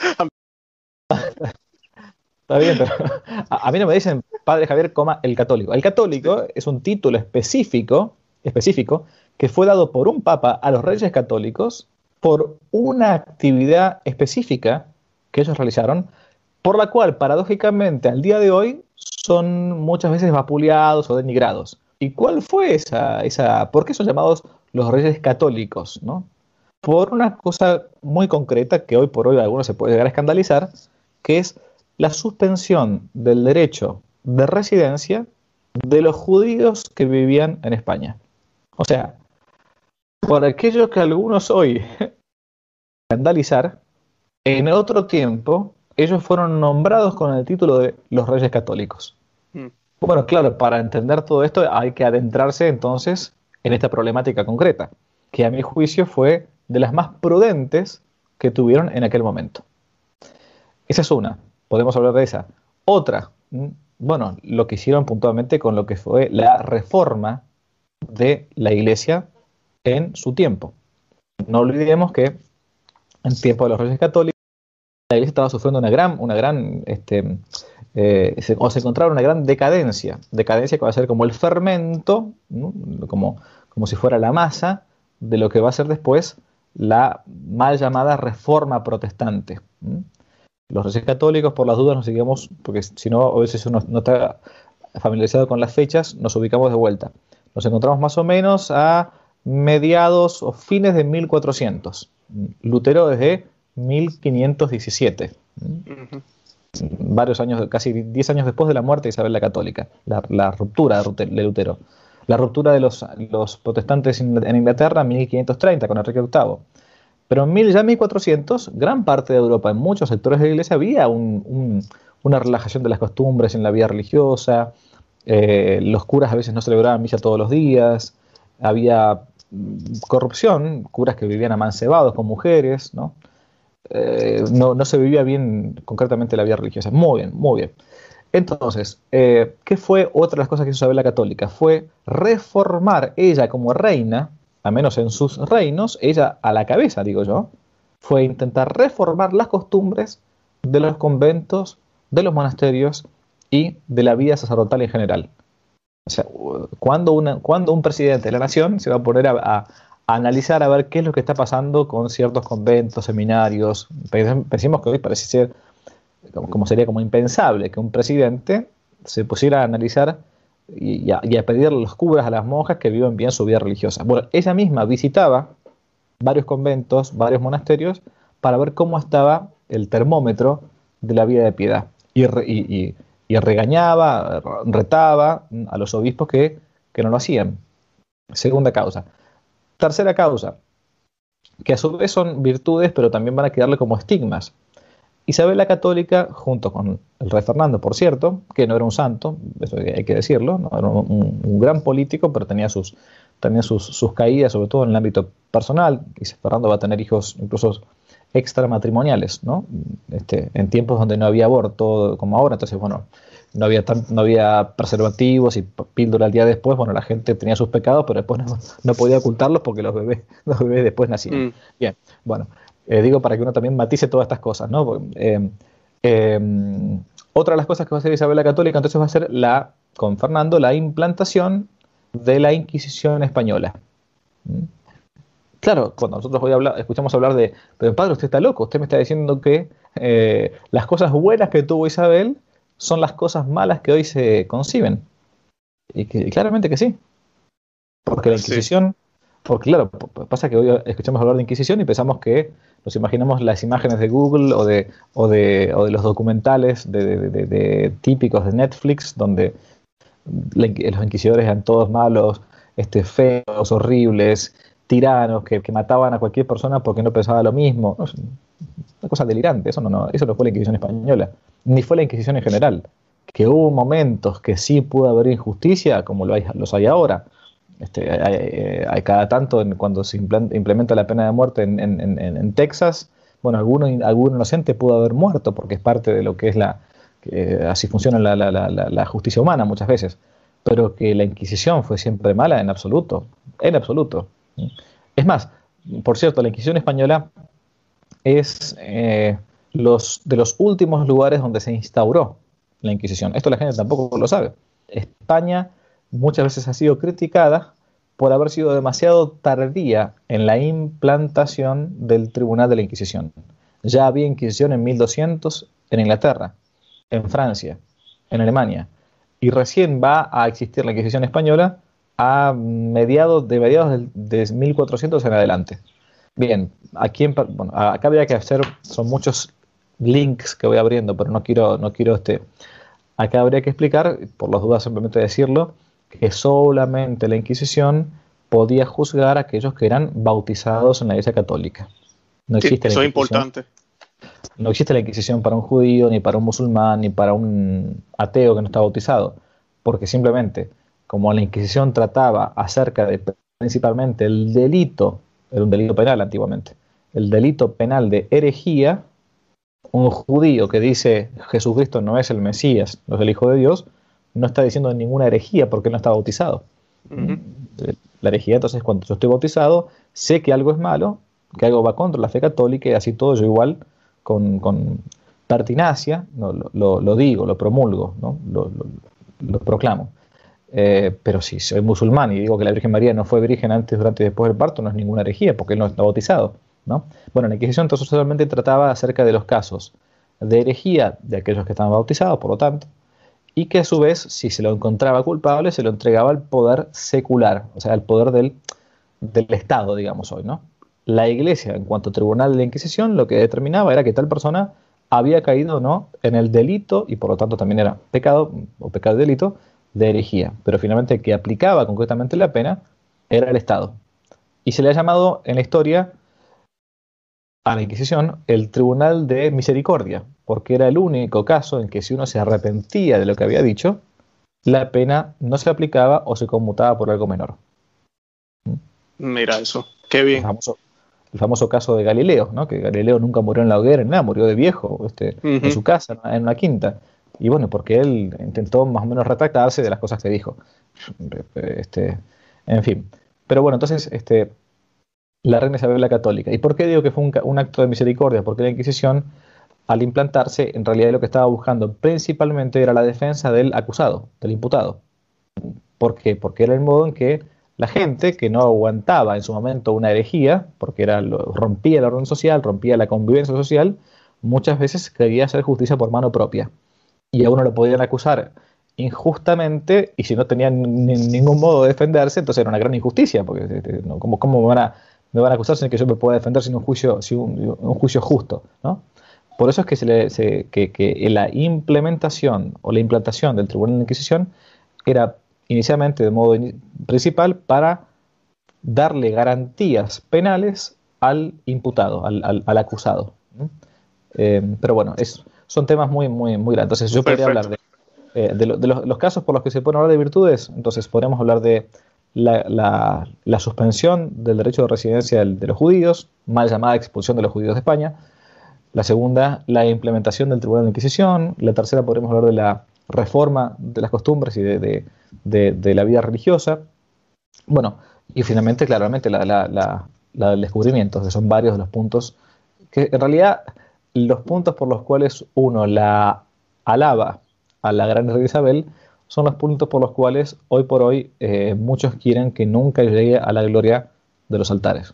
Está bien, pero a, a mí no me dicen Padre Javier, coma, el Católico. El Católico es un título específico, específico que fue dado por un papa a los reyes católicos por una actividad específica que ellos realizaron, por la cual, paradójicamente, al día de hoy, son muchas veces vapuleados o denigrados. ¿Y cuál fue esa, esa? ¿Por qué son llamados los reyes católicos, ¿no? Por una cosa muy concreta que hoy por hoy algunos se puede llegar a escandalizar, que es la suspensión del derecho de residencia de los judíos que vivían en España. O sea, por aquello que algunos hoy escandalizar, en otro tiempo ellos fueron nombrados con el título de los reyes católicos. Mm. Bueno, claro, para entender todo esto hay que adentrarse entonces en esta problemática concreta, que a mi juicio fue de las más prudentes que tuvieron en aquel momento. Esa es una, podemos hablar de esa. Otra, bueno, lo que hicieron puntualmente con lo que fue la reforma de la Iglesia en su tiempo. No olvidemos que en tiempo de los Reyes Católicos la Iglesia estaba sufriendo una gran, una gran este, eh, se, o se encontraba una gran decadencia, decadencia que va a ser como el fermento, ¿no? como, como si fuera la masa de lo que va a ser después la mal llamada Reforma Protestante. ¿no? Los Reyes Católicos, por las dudas, nos seguimos, porque si no, a veces uno no está familiarizado con las fechas, nos ubicamos de vuelta. Nos encontramos más o menos a mediados o fines de mil cuatrocientos. Lutero desde mil quinientos diecisiete. Uh-huh. Varios años, casi diez años después de la muerte de Isabel la Católica, la, la ruptura de Lutero. La ruptura de los, los protestantes en Inglaterra en mil quinientos treinta con Enrique octavo. Pero en mil, ya en mil cuatrocientos, gran parte de Europa, en muchos sectores de la Iglesia, había un, un, una relajación de las costumbres en la vida religiosa. Eh, los curas a veces no celebraban misa todos los días. Había corrupción, curas que vivían amancebados con mujeres, ¿no? Eh, no, no se vivía bien concretamente la vida religiosa. Muy bien, muy bien. Entonces, eh, ¿qué fue otra de las cosas que hizo Isabel la Católica? Fue reformar ella como reina, a menos en sus reinos, ella a la cabeza, digo yo, fue intentar reformar las costumbres de los conventos, de los monasterios y de la vida sacerdotal en general. O sea, cuando, una, cuando un presidente de la nación se va a poner a, a, a analizar a ver qué es lo que está pasando con ciertos conventos, seminarios. Pensemos que hoy parece ser, como sería como impensable, que un presidente se pusiera a analizar y, y, a, y a pedirle los curas a las monjas que vivan bien su vida religiosa. Bueno, ella misma visitaba varios conventos, varios monasterios, para ver cómo estaba el termómetro de la vida de piedad. Y, y, y Y regañaba, retaba a los obispos que, que no lo hacían. Segunda causa. Tercera causa, que a su vez son virtudes, pero también van a quedarle como estigmas. Isabel la Católica, junto con el rey Fernando, por cierto, que no era un santo, eso hay que decirlo, ¿no? Era un, un gran político, pero tenía sus, tenía sus, sus caídas, sobre todo en el ámbito personal. Y Fernando va a tener hijos incluso extramatrimoniales, ¿no? Este, en tiempos donde no había aborto como ahora, entonces, bueno, no había, tan, no había preservativos y píldora al día después, bueno, la gente tenía sus pecados, pero después no, no podía ocultarlos porque los bebés, los bebés después nacían. Mm. Bien, bueno, eh, digo para que uno también matice todas estas cosas, ¿no? Porque, eh, eh, otra de las cosas que va a hacer Isabel la Católica, entonces va a ser la, con Fernando, la implantación de la Inquisición española. ¿Mm? Claro, cuando nosotros hoy habla, escuchamos hablar de, pero padre, usted está loco, usted me está diciendo que eh, las cosas buenas que tuvo Isabel son las cosas malas que hoy se conciben. Y, que, y claramente que sí. Porque la Inquisición, sí. porque claro, pasa que hoy escuchamos hablar de Inquisición y pensamos que nos imaginamos las imágenes de Google o de, o de, o de los documentales de, de, de, de típicos de Netflix, donde la, los inquisidores eran todos malos, este, feos, horribles, tiranos, que, que mataban a cualquier persona porque no pensaba lo mismo. No, una cosa delirante, eso no, no, eso no fue la Inquisición española, ni fue la Inquisición en general. Que hubo momentos que sí pudo haber injusticia, como lo hay, los hay ahora. Este, hay, hay cada tanto en, cuando se implementa la pena de muerte en, en, en, en Texas, bueno, alguno, algún inocente pudo haber muerto porque es parte de lo que es la, que así funciona la, la, la, la justicia humana muchas veces, pero que la Inquisición fue siempre mala en absoluto, en absoluto. Es más, por cierto, la Inquisición española es eh, los, de los últimos lugares donde se instauró la Inquisición. Esto la gente tampoco lo sabe. España muchas veces ha sido criticada por haber sido demasiado tardía en la implantación del Tribunal de la Inquisición. Ya había Inquisición en mil doscientos en Inglaterra, en Francia, en Alemania, y recién va a existir la Inquisición española a mediados de mediados de, de mil cuatrocientos en adelante. Bien, aquí en, bueno, acá habría que hacer, son muchos links que voy abriendo, pero no quiero, no quiero este. Acá habría que explicar, por las dudas simplemente decirlo, que solamente la Inquisición podía juzgar a aquellos que eran bautizados en la Iglesia Católica. No existe sí, eso la es importante. No existe la Inquisición para un judío, ni para un musulmán, ni para un ateo que no está bautizado, porque simplemente, como la Inquisición trataba acerca de principalmente el delito, era un delito penal antiguamente, el delito penal de herejía, un judío que dice Jesucristo no es el Mesías, no es el Hijo de Dios, no está diciendo ninguna herejía porque no está bautizado. Uh-huh. La herejía, entonces, cuando yo estoy bautizado, sé que algo es malo, que algo va contra la fe católica, y así todo yo igual, con, con pertinacia, no, lo, lo, lo digo, lo promulgo, ¿no? lo, lo, lo proclamo. Eh, pero si soy musulmán y digo que la Virgen María no fue virgen antes, durante y después del parto, no es ninguna herejía porque él no está bautizado, ¿no? Bueno, la Inquisición entonces solamente trataba acerca de los casos de herejía de aquellos que estaban bautizados, por lo tanto, y que a su vez, si se lo encontraba culpable, se lo entregaba al poder secular, o sea, al poder del, del Estado, digamos hoy, ¿no? La Iglesia, en cuanto a tribunal de la Inquisición, lo que determinaba era que tal persona había caído o no en el delito, y por lo tanto también era pecado, o pecado y delito, de herejía. Pero finalmente el que aplicaba concretamente la pena era el Estado. Y se le ha llamado en la historia a la Inquisición el Tribunal de Misericordia, porque era el único caso en que si uno se arrepentía de lo que había dicho, la pena no se aplicaba o se conmutaba por algo menor. Mira eso, qué bien. El famoso, el famoso caso de Galileo, ¿no? Que Galileo nunca murió en la hoguera, nada, murió de viejo, este, uh-huh. en su casa, en una quinta. Y bueno, porque él intentó más o menos retractarse de las cosas que dijo. Este, en fin. Pero bueno, entonces, este, la reina Isabel la Católica. ¿Y por qué digo que fue un, un acto de misericordia? Porque la Inquisición, al implantarse, en realidad lo que estaba buscando principalmente era la defensa del acusado, del imputado. ¿Por qué? Porque era el modo en que la gente que no aguantaba en su momento una herejía, porque era lo, rompía el orden social, rompía la convivencia social, muchas veces quería hacer justicia por mano propia. Y a uno lo podían acusar injustamente, y si no tenían ni, ningún modo de defenderse, entonces era una gran injusticia, porque ¿no? ¿cómo, cómo me, van a, me van a acusar sin que yo me pueda defender sin un juicio, sin un, un juicio justo, ¿no? Por eso es que, se le, se, que, que la implementación o la implantación del Tribunal de la Inquisición era inicialmente de modo in, principal para darle garantías penales al imputado, al, al, al acusado, ¿no? Eh, pero bueno, es... son temas muy, muy, muy grandes. Entonces yo podría hablar de, eh, de, lo, de los, los casos por los que se pueden hablar de virtudes. Entonces podríamos hablar de la, la, la suspensión del derecho de residencia de, de los judíos, mal llamada expulsión de los judíos de España. La segunda, la implementación del Tribunal de Inquisición. La tercera, podríamos hablar de la reforma de las costumbres y de, de, de, de la vida religiosa. Bueno, y finalmente, claramente, la, la, la, la del descubrimiento, que son varios de los puntos que en realidad... los puntos por los cuales uno la alaba a la gran reina Isabel son los puntos por los cuales hoy por hoy eh, muchos quieren que nunca llegue a la gloria de los altares.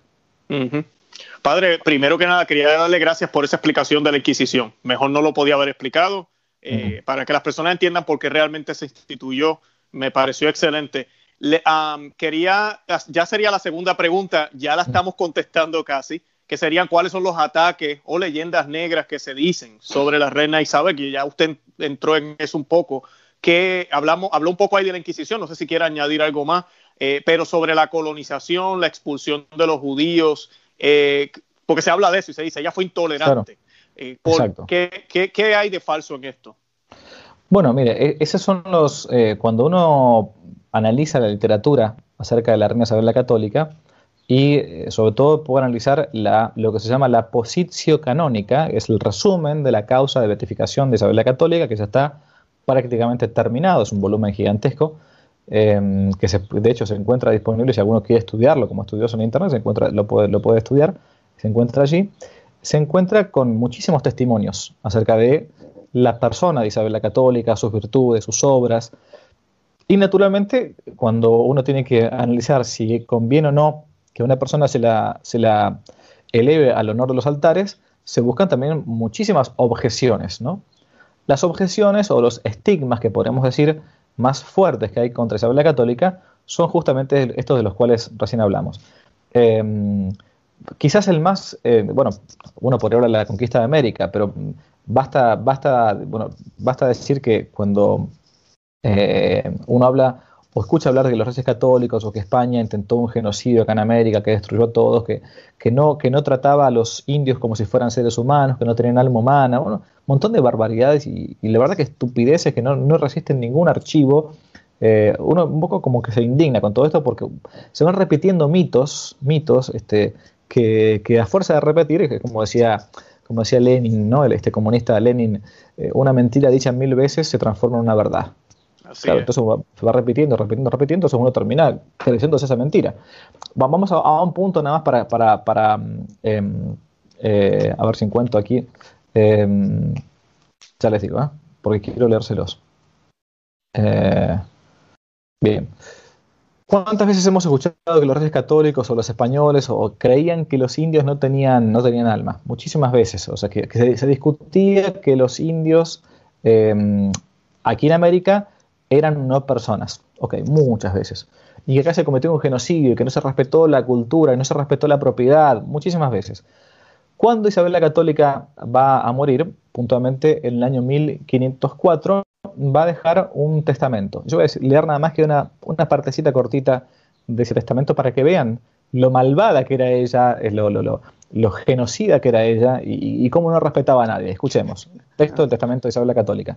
Uh-huh. Padre, primero que nada quería darle gracias por esa explicación de la Inquisición. Mejor no lo podía haber explicado. Eh, uh-huh. Para que las personas entiendan por qué realmente se instituyó, me pareció excelente. Le, um, quería, ya sería la segunda pregunta, ya la estamos contestando casi, que serían cuáles son los ataques o leyendas negras que se dicen sobre la reina Isabel, que ya usted entró en eso un poco, que hablamos, habló un poco ahí de la Inquisición, no sé si quiere añadir algo más, eh, pero sobre la colonización, la expulsión de los judíos, eh, porque se habla de eso y se dice, ella fue intolerante. Claro. Eh, por, ¿qué, qué, ¿Qué hay de falso en esto? Bueno, mire, esos son los, eh, cuando uno analiza la literatura acerca de la reina Isabel la Católica y eh, sobre todo puede analizar la, lo que se llama la positio canónica, es el resumen de la causa de beatificación de Isabel la Católica, que ya está prácticamente terminado, es un volumen gigantesco, eh, que se, de hecho se encuentra disponible si alguno quiere estudiarlo como estudioso en internet, se encuentra, lo, puede, lo puede estudiar, se encuentra allí, se encuentra con muchísimos testimonios acerca de la persona de Isabel la Católica, sus virtudes, sus obras. Y naturalmente, cuando uno tiene que analizar si conviene o no que una persona se la, se la eleve al honor de los altares, se buscan también muchísimas objeciones, ¿no? Las objeciones o los estigmas que podemos decir más fuertes que hay contra Isabel la Católica son justamente estos de los cuales recién hablamos. Eh, quizás el más, eh, bueno, uno podría hablar de la conquista de América, pero basta, basta, bueno, basta decir que cuando eh, uno habla o escucha hablar de los reyes católicos o que España intentó un genocidio acá en América, que destruyó a todos, que, que, no, que no trataba a los indios como si fueran seres humanos, que no tenían alma humana, bueno, un montón de barbaridades y, y la verdad que estupideces que no, no resisten ningún archivo. Eh, uno un poco como que se indigna con todo esto porque se van repitiendo mitos, mitos este, que, que a fuerza de repetir, que como decía, como decía Lenin, ¿no? El, este comunista Lenin, eh, una mentira dicha mil veces se transforma en una verdad. Así claro, es. Entonces va, se va repitiendo, repitiendo, repitiendo, entonces uno termina creyéndose esa mentira. Vamos a, a un punto nada más para, para, para eh, eh, a ver si encuentro aquí, eh, ya les digo, ¿eh? Porque quiero leérselos. Eh, bien. ¿Cuántas veces hemos escuchado que los reyes católicos o los españoles o creían que los indios no tenían, no tenían alma? Muchísimas veces. O sea, que, que se, se discutía que los indios eh, aquí en América eran no personas. Ok, muchas veces. Y que acá se cometió un genocidio y que no se respetó la cultura y no se respetó la propiedad. Muchísimas veces. Cuando Isabel la Católica va a morir, puntualmente en el año mil quinientos cuatro, va a dejar un testamento. Yo voy a leer nada más que una, una partecita cortita de ese testamento para que vean lo malvada que era ella, lo, lo, lo, lo genocida que era ella y, y cómo no respetaba a nadie. Escuchemos. Texto del testamento de Isabel la Católica.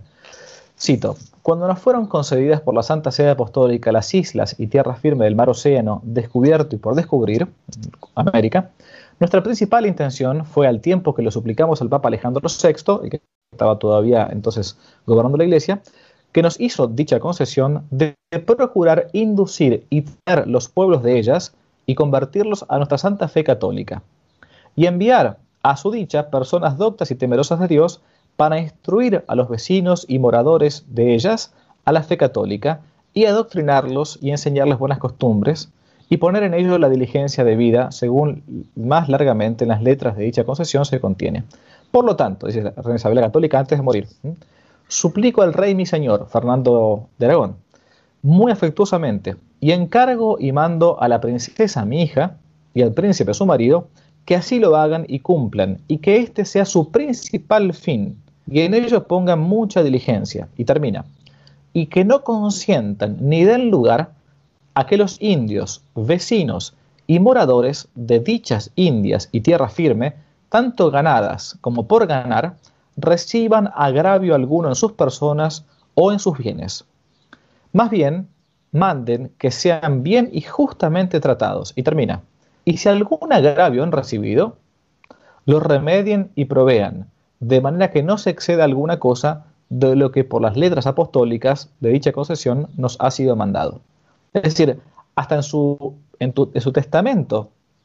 Cito: cuando nos fueron concedidas por la Santa Sede Apostólica las islas y tierra firme del mar Océano, descubierto y por descubrir, América, nuestra principal intención fue, al tiempo que lo suplicamos al Papa Alejandro sexto, y que estaba todavía entonces gobernando la Iglesia, que nos hizo dicha concesión, de procurar inducir y traer los pueblos de ellas y convertirlos a nuestra santa fe católica, y enviar a su dicha personas doctas y temerosas de Dios para instruir a los vecinos y moradores de ellas a la fe católica y adoctrinarlos y enseñarles buenas costumbres y poner en ellos la diligencia de vida según más largamente en las letras de dicha concesión se contiene. Por lo tanto, dice la reina Isabel la Católica antes de morir, ¿sí?, suplico al rey mi señor, Fernando de Aragón, muy afectuosamente, y encargo y mando a la princesa mi hija y al príncipe su marido, que así lo hagan y cumplan, y que este sea su principal fin, y en ello pongan mucha diligencia. Y termina: y que no consientan ni den lugar a que los indios, vecinos y moradores de dichas indias y tierra firme, tanto ganadas como por ganar, reciban agravio alguno en sus personas o en sus bienes. Más bien, manden que sean bien y justamente tratados. Y termina: y si algún agravio han recibido, lo remedien y provean, de manera que no se exceda alguna cosa de lo que por las letras apostólicas de dicha concesión nos ha sido mandado. Es decir, hasta en su, en, tu, en su testamento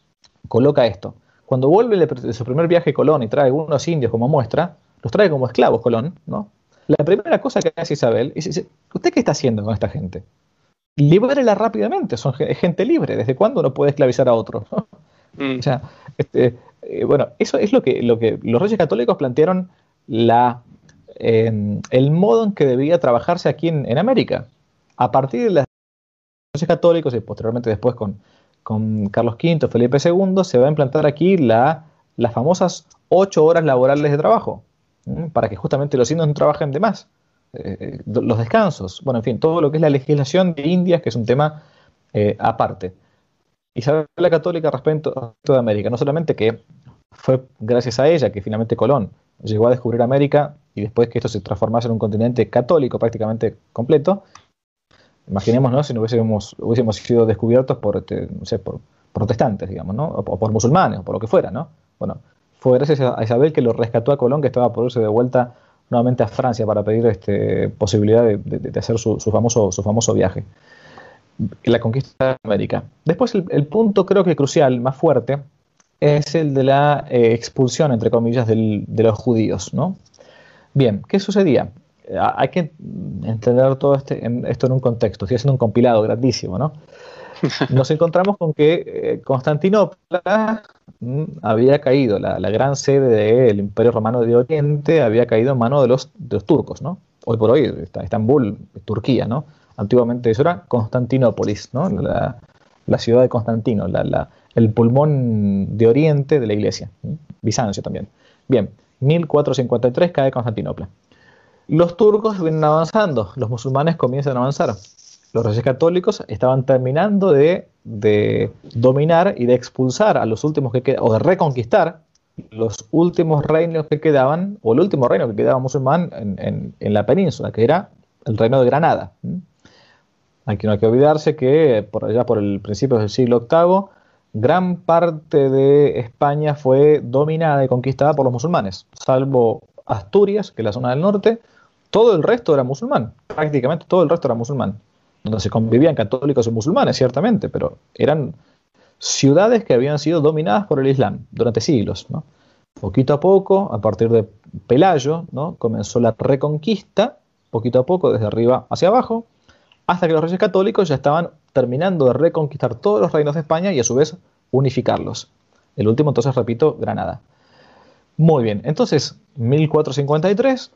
coloca esto. Cuando vuelve de su primer viaje Colón y trae algunos indios como muestra, los trae como esclavos Colón, ¿no? La primera cosa que hace Isabel es decir: ¿usted qué está haciendo con esta gente? Libérela rápidamente, son gente libre. ¿Desde cuándo uno puede esclavizar a otro? Mm. O sea, este, eh, bueno, eso es lo que, lo que los Reyes Católicos plantearon la, eh, el modo en que debía trabajarse aquí en, en América. A partir de los Reyes Católicos y posteriormente después con, con Carlos quinto, Felipe segundo, se va a implantar aquí la, las famosas ocho horas laborales de trabajo, ¿m? Para que justamente los indios no trabajen de más. Eh, los descansos, bueno, en fin, todo lo que es la legislación de Indias, que es un tema eh, aparte. Isabel la Católica respecto a toda América, no solamente que fue gracias a ella que finalmente Colón llegó a descubrir América y después que esto se transformase en un continente católico prácticamente completo. Imaginémonos si no hubiésemos, hubiésemos sido descubiertos por, este, no sé, por protestantes, digamos, ¿no? O, o por musulmanes, o por lo que fuera, ¿no? Bueno, fue gracias a Isabel que lo rescató a Colón, que estaba por irse de vuelta nuevamente a Francia para pedir este, posibilidad de, de, de hacer su, su, famoso, su famoso viaje. La conquista de América. Después el, el punto creo que crucial, más fuerte, es el de la eh, expulsión, entre comillas, del, de los judíos, ¿no? Bien, ¿qué sucedía? Hay que entender todo este, en, esto en un contexto. Estoy haciendo un compilado grandísimo, ¿no? Nos encontramos con que eh, Constantinopla mm, había caído, la, la gran sede del Imperio Romano de Oriente había caído en manos de los, de los turcos, ¿no? Hoy por hoy está Estambul, Turquía, ¿no? Antiguamente eso era Constantinópolis, ¿no? La, la ciudad de Constantino, la, la, el pulmón de Oriente de la Iglesia, ¿sí? Bizancio también. Bien, mil cuatrocientos cincuenta y tres cae Constantinopla. Los turcos vienen avanzando, los musulmanes comienzan a avanzar. Los reyes católicos estaban terminando de, de dominar y de expulsar a los últimos que quedaban, o de reconquistar los últimos reinos que quedaban, o el último reino que quedaba musulmán en, en, en la península, que era el reino de Granada. Aquí no hay que olvidarse que por allá por el principio del siglo octavo, gran parte de España fue dominada y conquistada por los musulmanes, salvo Asturias, que es la zona del norte. Todo el resto era musulmán, prácticamente todo el resto era musulmán, donde se convivían católicos y musulmanes, ciertamente, pero eran ciudades que habían sido dominadas por el Islam durante siglos, ¿no? Poquito a poco, a partir de Pelayo, ¿no? Comenzó la reconquista, poquito a poco, desde arriba hacia abajo, hasta que los reyes católicos ya estaban terminando de reconquistar todos los reinos de España y a su vez unificarlos. El último, entonces, repito, Granada. Muy bien, entonces, mil cuatrocientos cincuenta y tres,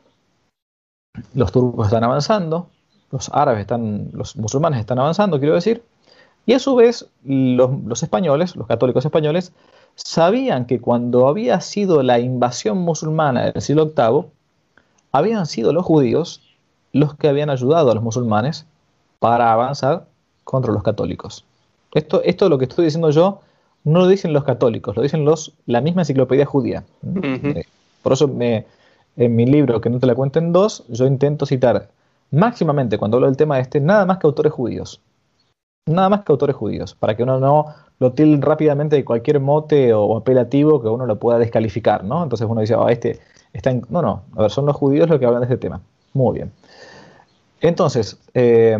los turcos están avanzando, los árabes están, los musulmanes están avanzando, quiero decir, y a su vez los, los españoles, los católicos españoles, sabían que cuando había sido la invasión musulmana del siglo octavo, habían sido los judíos los que habían ayudado a los musulmanes para avanzar contra los católicos. Esto, esto lo que estoy diciendo yo no lo dicen los católicos, lo dicen los, la misma enciclopedia judía. Uh-huh. Por eso me, en mi libro, que no te la cuento en dos, yo intento citar máximamente, cuando hablo del tema este, nada más que autores judíos. Nada más que autores judíos, para que uno no lo tilde rápidamente de cualquier mote o apelativo que uno lo pueda descalificar, ¿no? Entonces uno dice, oh, este está en... No, no, a ver, son los judíos los que hablan de este tema. Muy bien. Entonces, eh,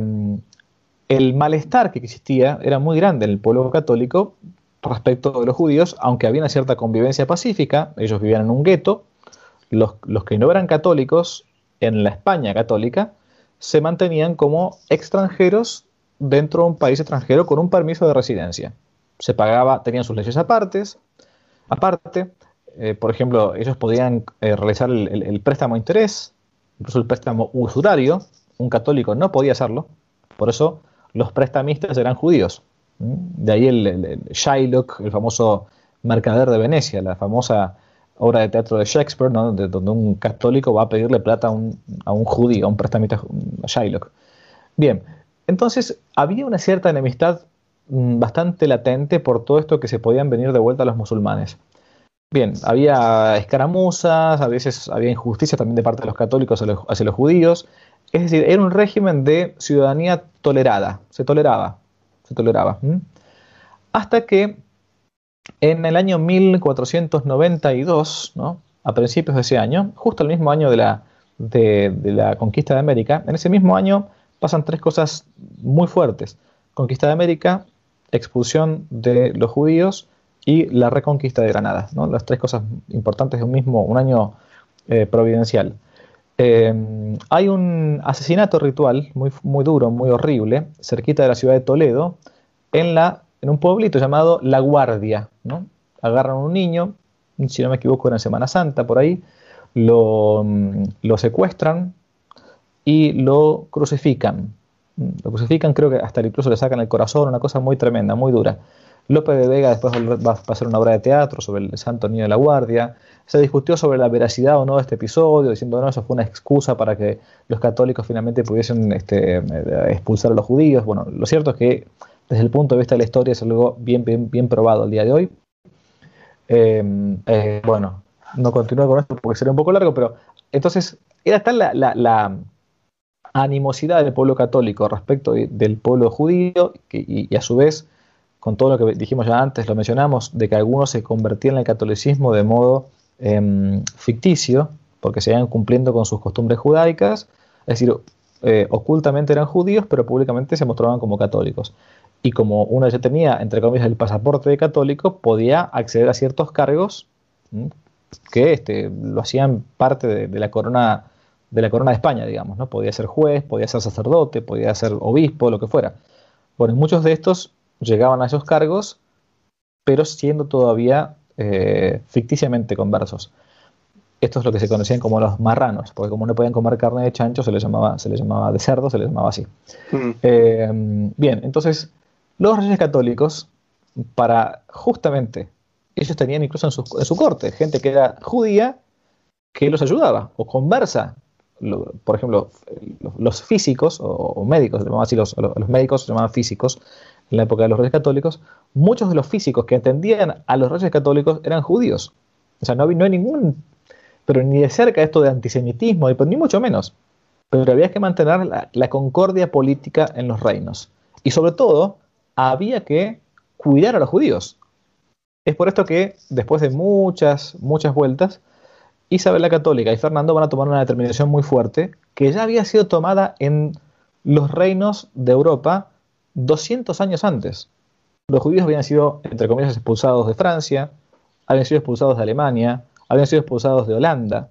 el malestar que existía era muy grande en el pueblo católico respecto de los judíos, aunque había una cierta convivencia pacífica, ellos vivían en un gueto, los, los que no eran católicos en la España católica se mantenían como extranjeros dentro de un país extranjero con un permiso de residencia. Se pagaba, tenían sus leyes apartes, aparte, eh, por ejemplo, ellos podían eh, realizar el, el, el préstamo a interés, incluso el préstamo usurario. Un católico no podía hacerlo, por eso los prestamistas eran judíos. De ahí el, el, el Shylock, el famoso mercader de Venecia, la famosa obra de teatro de Shakespeare, ¿no? De, donde un católico va a pedirle plata a un, a un judío, a un prestamista, a Shylock. Bien, entonces había una cierta enemistad mmm, bastante latente por todo esto que se podían venir de vuelta a los musulmanes. Bien, había escaramuzas, a veces había injusticia también de parte de los católicos hacia los, hacia los judíos. Es decir, era un régimen de ciudadanía tolerada, se toleraba, se toleraba. ¿Mm? Hasta que en el año mil cuatrocientos noventa y dos, ¿no? A principios de ese año, justo el mismo año de la, de, de la conquista de América, en ese mismo año pasan tres cosas muy fuertes. Conquista de América, expulsión de los judíos y la reconquista de Granada, ¿no? Las tres cosas importantes de un mismo, un año eh, providencial. Eh, hay un asesinato ritual muy, muy duro, muy horrible, cerquita de la ciudad de Toledo, en la en un pueblito llamado La Guardia, ¿no? Agarran a un niño, si no me equivoco era en Semana Santa, por ahí, lo, lo secuestran y lo crucifican. Lo crucifican, creo que hasta incluso le sacan el corazón, una cosa muy tremenda, muy dura. Lope de Vega después va a pasar una obra de teatro sobre el Santo Niño de la Guardia. Se discutió sobre la veracidad o no de este episodio, diciendo no, eso fue una excusa para que los católicos finalmente pudiesen este, expulsar a los judíos. Bueno, lo cierto es que desde el punto de vista de la historia es algo bien, bien, bien probado al día de hoy. Eh, eh, bueno, no continúo con esto porque sería un poco largo, pero entonces era tal la, la, la animosidad del pueblo católico respecto de, del pueblo judío que, y, y a su vez, con todo lo que dijimos ya antes, lo mencionamos, de que algunos se convertían al catolicismo de modo eh, ficticio, porque se iban cumpliendo con sus costumbres judaicas, es decir, eh, ocultamente eran judíos, pero públicamente se mostraban como católicos. Y como uno ya tenía, entre comillas, el pasaporte de católico, podía acceder a ciertos cargos ¿m? que este, lo hacían parte de, de la corona de la corona de España, digamos, ¿no? Podía ser juez, podía ser sacerdote, podía ser obispo, lo que fuera. Bueno, muchos de estos llegaban a esos cargos, pero siendo todavía eh, ficticiamente conversos. Esto es lo que se conocían como los marranos, porque como no podían comer carne de chancho, se les llamaba, se les llamaba de cerdo, se les llamaba así. Mm. Eh, bien, entonces, los reyes católicos, para justamente, ellos tenían incluso en su, en su corte, gente que era judía, que los ayudaba, o conversa. Lo, por ejemplo, los, los físicos, o, o médicos, se llamaban así, los, los médicos se llamaban físicos, en la época de los reyes católicos, muchos de los físicos que atendían a los reyes católicos eran judíos. O sea, no, no hay ningún, pero ni de cerca esto de antisemitismo, ni mucho menos. Pero había que mantener la, la concordia política en los reinos. Y sobre todo, había que cuidar a los judíos. Es por esto que, después de muchas, muchas vueltas, Isabel la Católica y Fernando van a tomar una determinación muy fuerte, que ya había sido tomada en los reinos de Europa doscientos años antes. Los judíos habían sido, entre comillas, expulsados de Francia, habían sido expulsados de Alemania, habían sido expulsados de Holanda,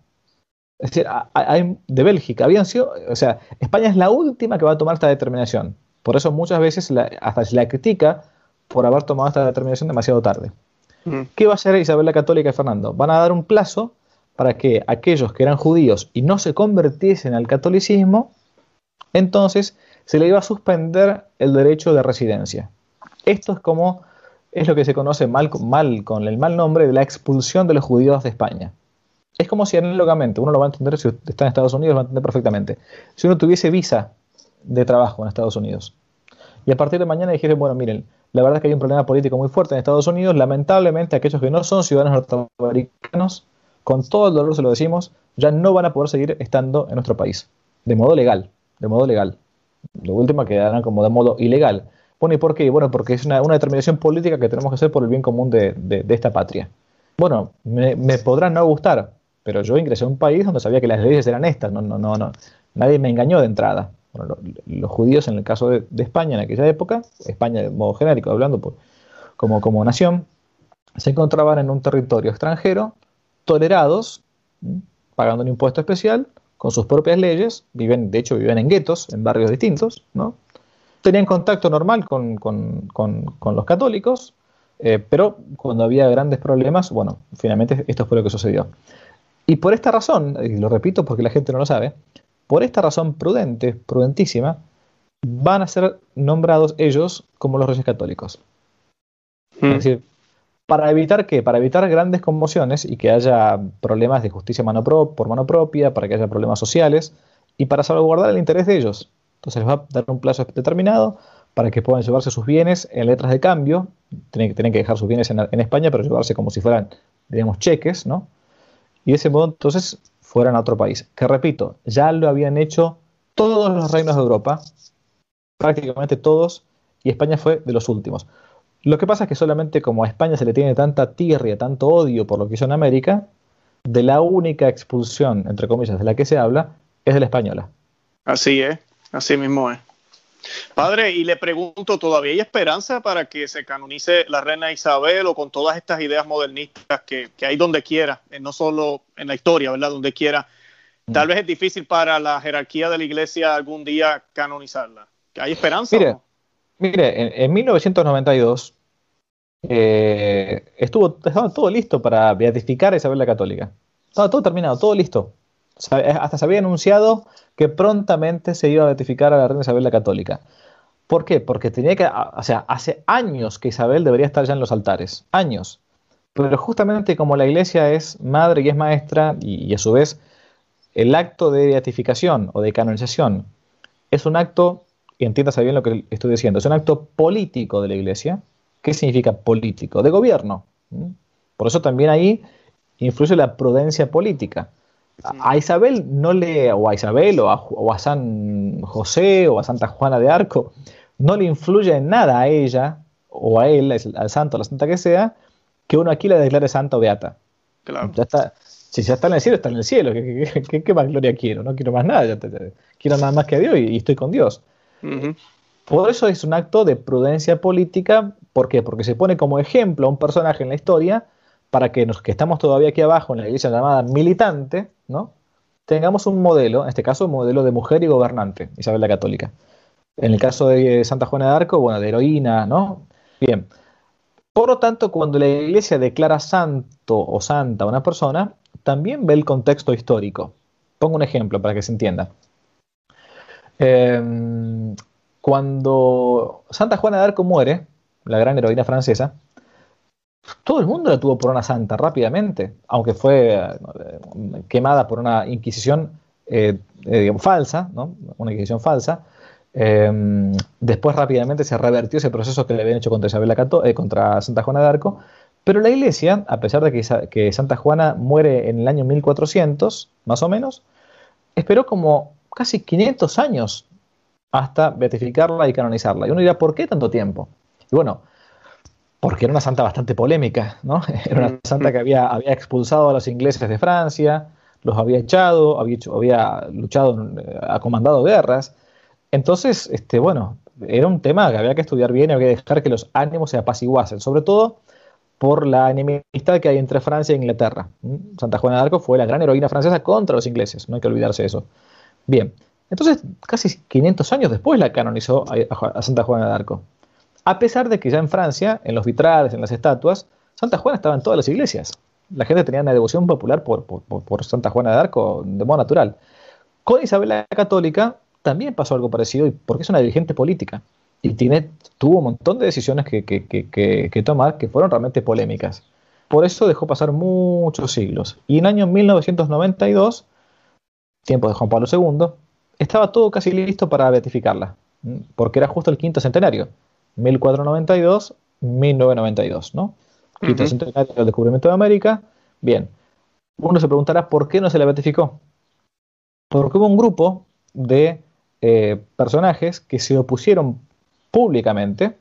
es decir, de Bélgica, habían sido, o sea, España es la última que va a tomar esta determinación. Por eso muchas veces la, hasta se la critica por haber tomado esta determinación demasiado tarde. Mm. ¿Qué va a hacer Isabel la Católica y Fernando? Van a dar un plazo para que aquellos que eran judíos y no se convirtiesen al catolicismo, entonces se le iba a suspender el derecho de residencia. Esto es como es lo que se conoce mal, mal con el mal nombre de la expulsión de los judíos de España. Es como si análogamente, uno lo va a entender si está en Estados Unidos, lo va a entender perfectamente. Si uno tuviese visa de trabajo en Estados Unidos y a partir de mañana dijese, bueno, miren, la verdad es que hay un problema político muy fuerte en Estados Unidos, lamentablemente aquellos que no son ciudadanos norteamericanos, con todo el dolor se lo decimos, ya no van a poder seguir estando en nuestro país, de modo legal, de modo legal. Lo último quedarán como de modo ilegal. Bueno, ¿y por qué? Bueno, porque es una, una determinación política que tenemos que hacer por el bien común de, de, de esta patria. Bueno, me, me podrán no gustar, pero yo ingresé a un país donde sabía que las leyes eran estas, no, no, no, no. Nadie me engañó de entrada. Bueno, lo, los judíos en el caso de, de España en aquella época, España de modo genérico hablando por, como, como nación, se encontraban en un territorio extranjero, tolerados, pagando un impuesto especial, con sus propias leyes, viven, de hecho viven en guetos, en barrios distintos, ¿no? Tenían contacto normal con, con, con, con los católicos, eh, pero cuando había grandes problemas, bueno, finalmente esto fue lo que sucedió. Y por esta razón, y lo repito porque la gente no lo sabe, por esta razón prudente, prudentísima, van a ser nombrados ellos como los reyes católicos. Mm. Es decir, ¿para evitar qué? Para evitar grandes conmociones y que haya problemas de justicia mano pro, por mano propia, para que haya problemas sociales y para salvaguardar el interés de ellos. Entonces les va a dar un plazo determinado para que puedan llevarse sus bienes en letras de cambio. Tienen, tienen que dejar sus bienes en, en España, pero llevarse como si fueran, digamos, cheques, ¿no? Y de ese modo, entonces, fueran a otro país. Que repito, ya lo habían hecho todos los reinos de Europa, prácticamente todos, y España fue de los últimos. Lo que pasa es que solamente como a España se le tiene tanta tirria, tanto odio por lo que hizo en América, de la única expulsión, entre comillas, de la que se habla, es de la española. Así es. Así mismo es. Padre, y le pregunto, ¿todavía hay esperanza para que se canonice la reina Isabel o con todas estas ideas modernistas que, que hay donde quiera, no solo en la historia, ¿verdad? Donde quiera. Tal vez es difícil para la jerarquía de la iglesia algún día canonizarla. ¿Hay esperanza? Mire, ¿o no? mire en, en mil novecientos noventa y dos, eh, estuvo, estaba todo listo para beatificar a Isabel la Católica. Estaba todo terminado, todo listo. Hasta se había anunciado que prontamente se iba a beatificar a la reina Isabel la Católica. ¿Por qué? Porque tenía que, o sea, hace años que Isabel debería estar ya en los altares, años. Pero justamente como la Iglesia es madre y es maestra, y, y a su vez el acto de beatificación o de canonización es un acto, y entiéndase bien lo que estoy diciendo, es un acto político de la Iglesia. ¿Qué significa político? De gobierno. Por eso también ahí influye la prudencia política. A Isabel no le, o a Isabel, o a, o a San José, o a Santa Juana de Arco, no le influye en nada a ella, o a él, al santo, a la santa que sea, que uno aquí la declare santa o beata. Claro. Ya está, si ya está en el cielo, está en el cielo. ¿Qué, qué, qué, qué más gloria quiero? No quiero más nada. Ya te, te, quiero nada más que a Dios y, y estoy con Dios. Uh-huh. Por eso es un acto de prudencia política. ¿Por qué? Porque se pone como ejemplo a un personaje en la historia para que los que estamos todavía aquí abajo en la iglesia llamada militante, ¿no?, tengamos un modelo, en este caso un modelo de mujer y gobernante, Isabel la Católica. En el caso de Santa Juana de Arco, bueno, de heroína, ¿no? Bien. Por lo tanto, cuando la iglesia declara santo o santa a una persona, también ve el contexto histórico. Pongo un ejemplo para que se entienda. Eh, cuando Santa Juana de Arco muere, la gran heroína francesa, todo el mundo la tuvo por una santa rápidamente, aunque fue eh, quemada por una inquisición eh, eh, digamos, falsa, ¿no? Una inquisición falsa. Eh, después rápidamente se revertió ese proceso que le habían hecho contra, Isabel la Cató- eh, contra Santa Juana de Arco, pero la iglesia, a pesar de que, que Santa Juana muere en el año mil cuatrocientos, más o menos, esperó como casi quinientos años hasta beatificarla y canonizarla. Y uno dirá, ¿por qué tanto tiempo? Y bueno, porque era una santa bastante polémica, ¿no? Era una santa que había, había expulsado a los ingleses de Francia, los había echado, había, hecho, había luchado, ha comandado guerras. Entonces, este, bueno, era un tema que había que estudiar bien y había que dejar que los ánimos se apaciguasen, sobre todo por la enemistad que hay entre Francia e Inglaterra. Santa Juana de Arco fue la gran heroína francesa contra los ingleses, no hay que olvidarse de eso. Bien, entonces casi quinientos años después la canonizó a, a Santa Juana de Arco. A pesar de que ya en Francia, en los vitrales, en las estatuas, Santa Juana estaba en todas las iglesias. La gente tenía una devoción popular por, por, por Santa Juana de Arco de modo natural. Con Isabel la Católica también pasó algo parecido, porque es una dirigente política y tiene, tuvo un montón de decisiones que, que, que, que, que tomar que fueron realmente polémicas. Por eso dejó pasar muchos siglos. Y en el año mil novecientos noventa y dos, tiempo de Juan Pablo segundo, estaba todo casi listo para beatificarla, porque era justo el quinto centenario. mil cuatrocientos noventa y dos a mil novecientos noventa y dos, ¿no? Quinto uh-huh. centenario del descubrimiento de América. Bien, uno se preguntará por qué no se la beatificó. Porque hubo un grupo de eh, personajes que se opusieron públicamente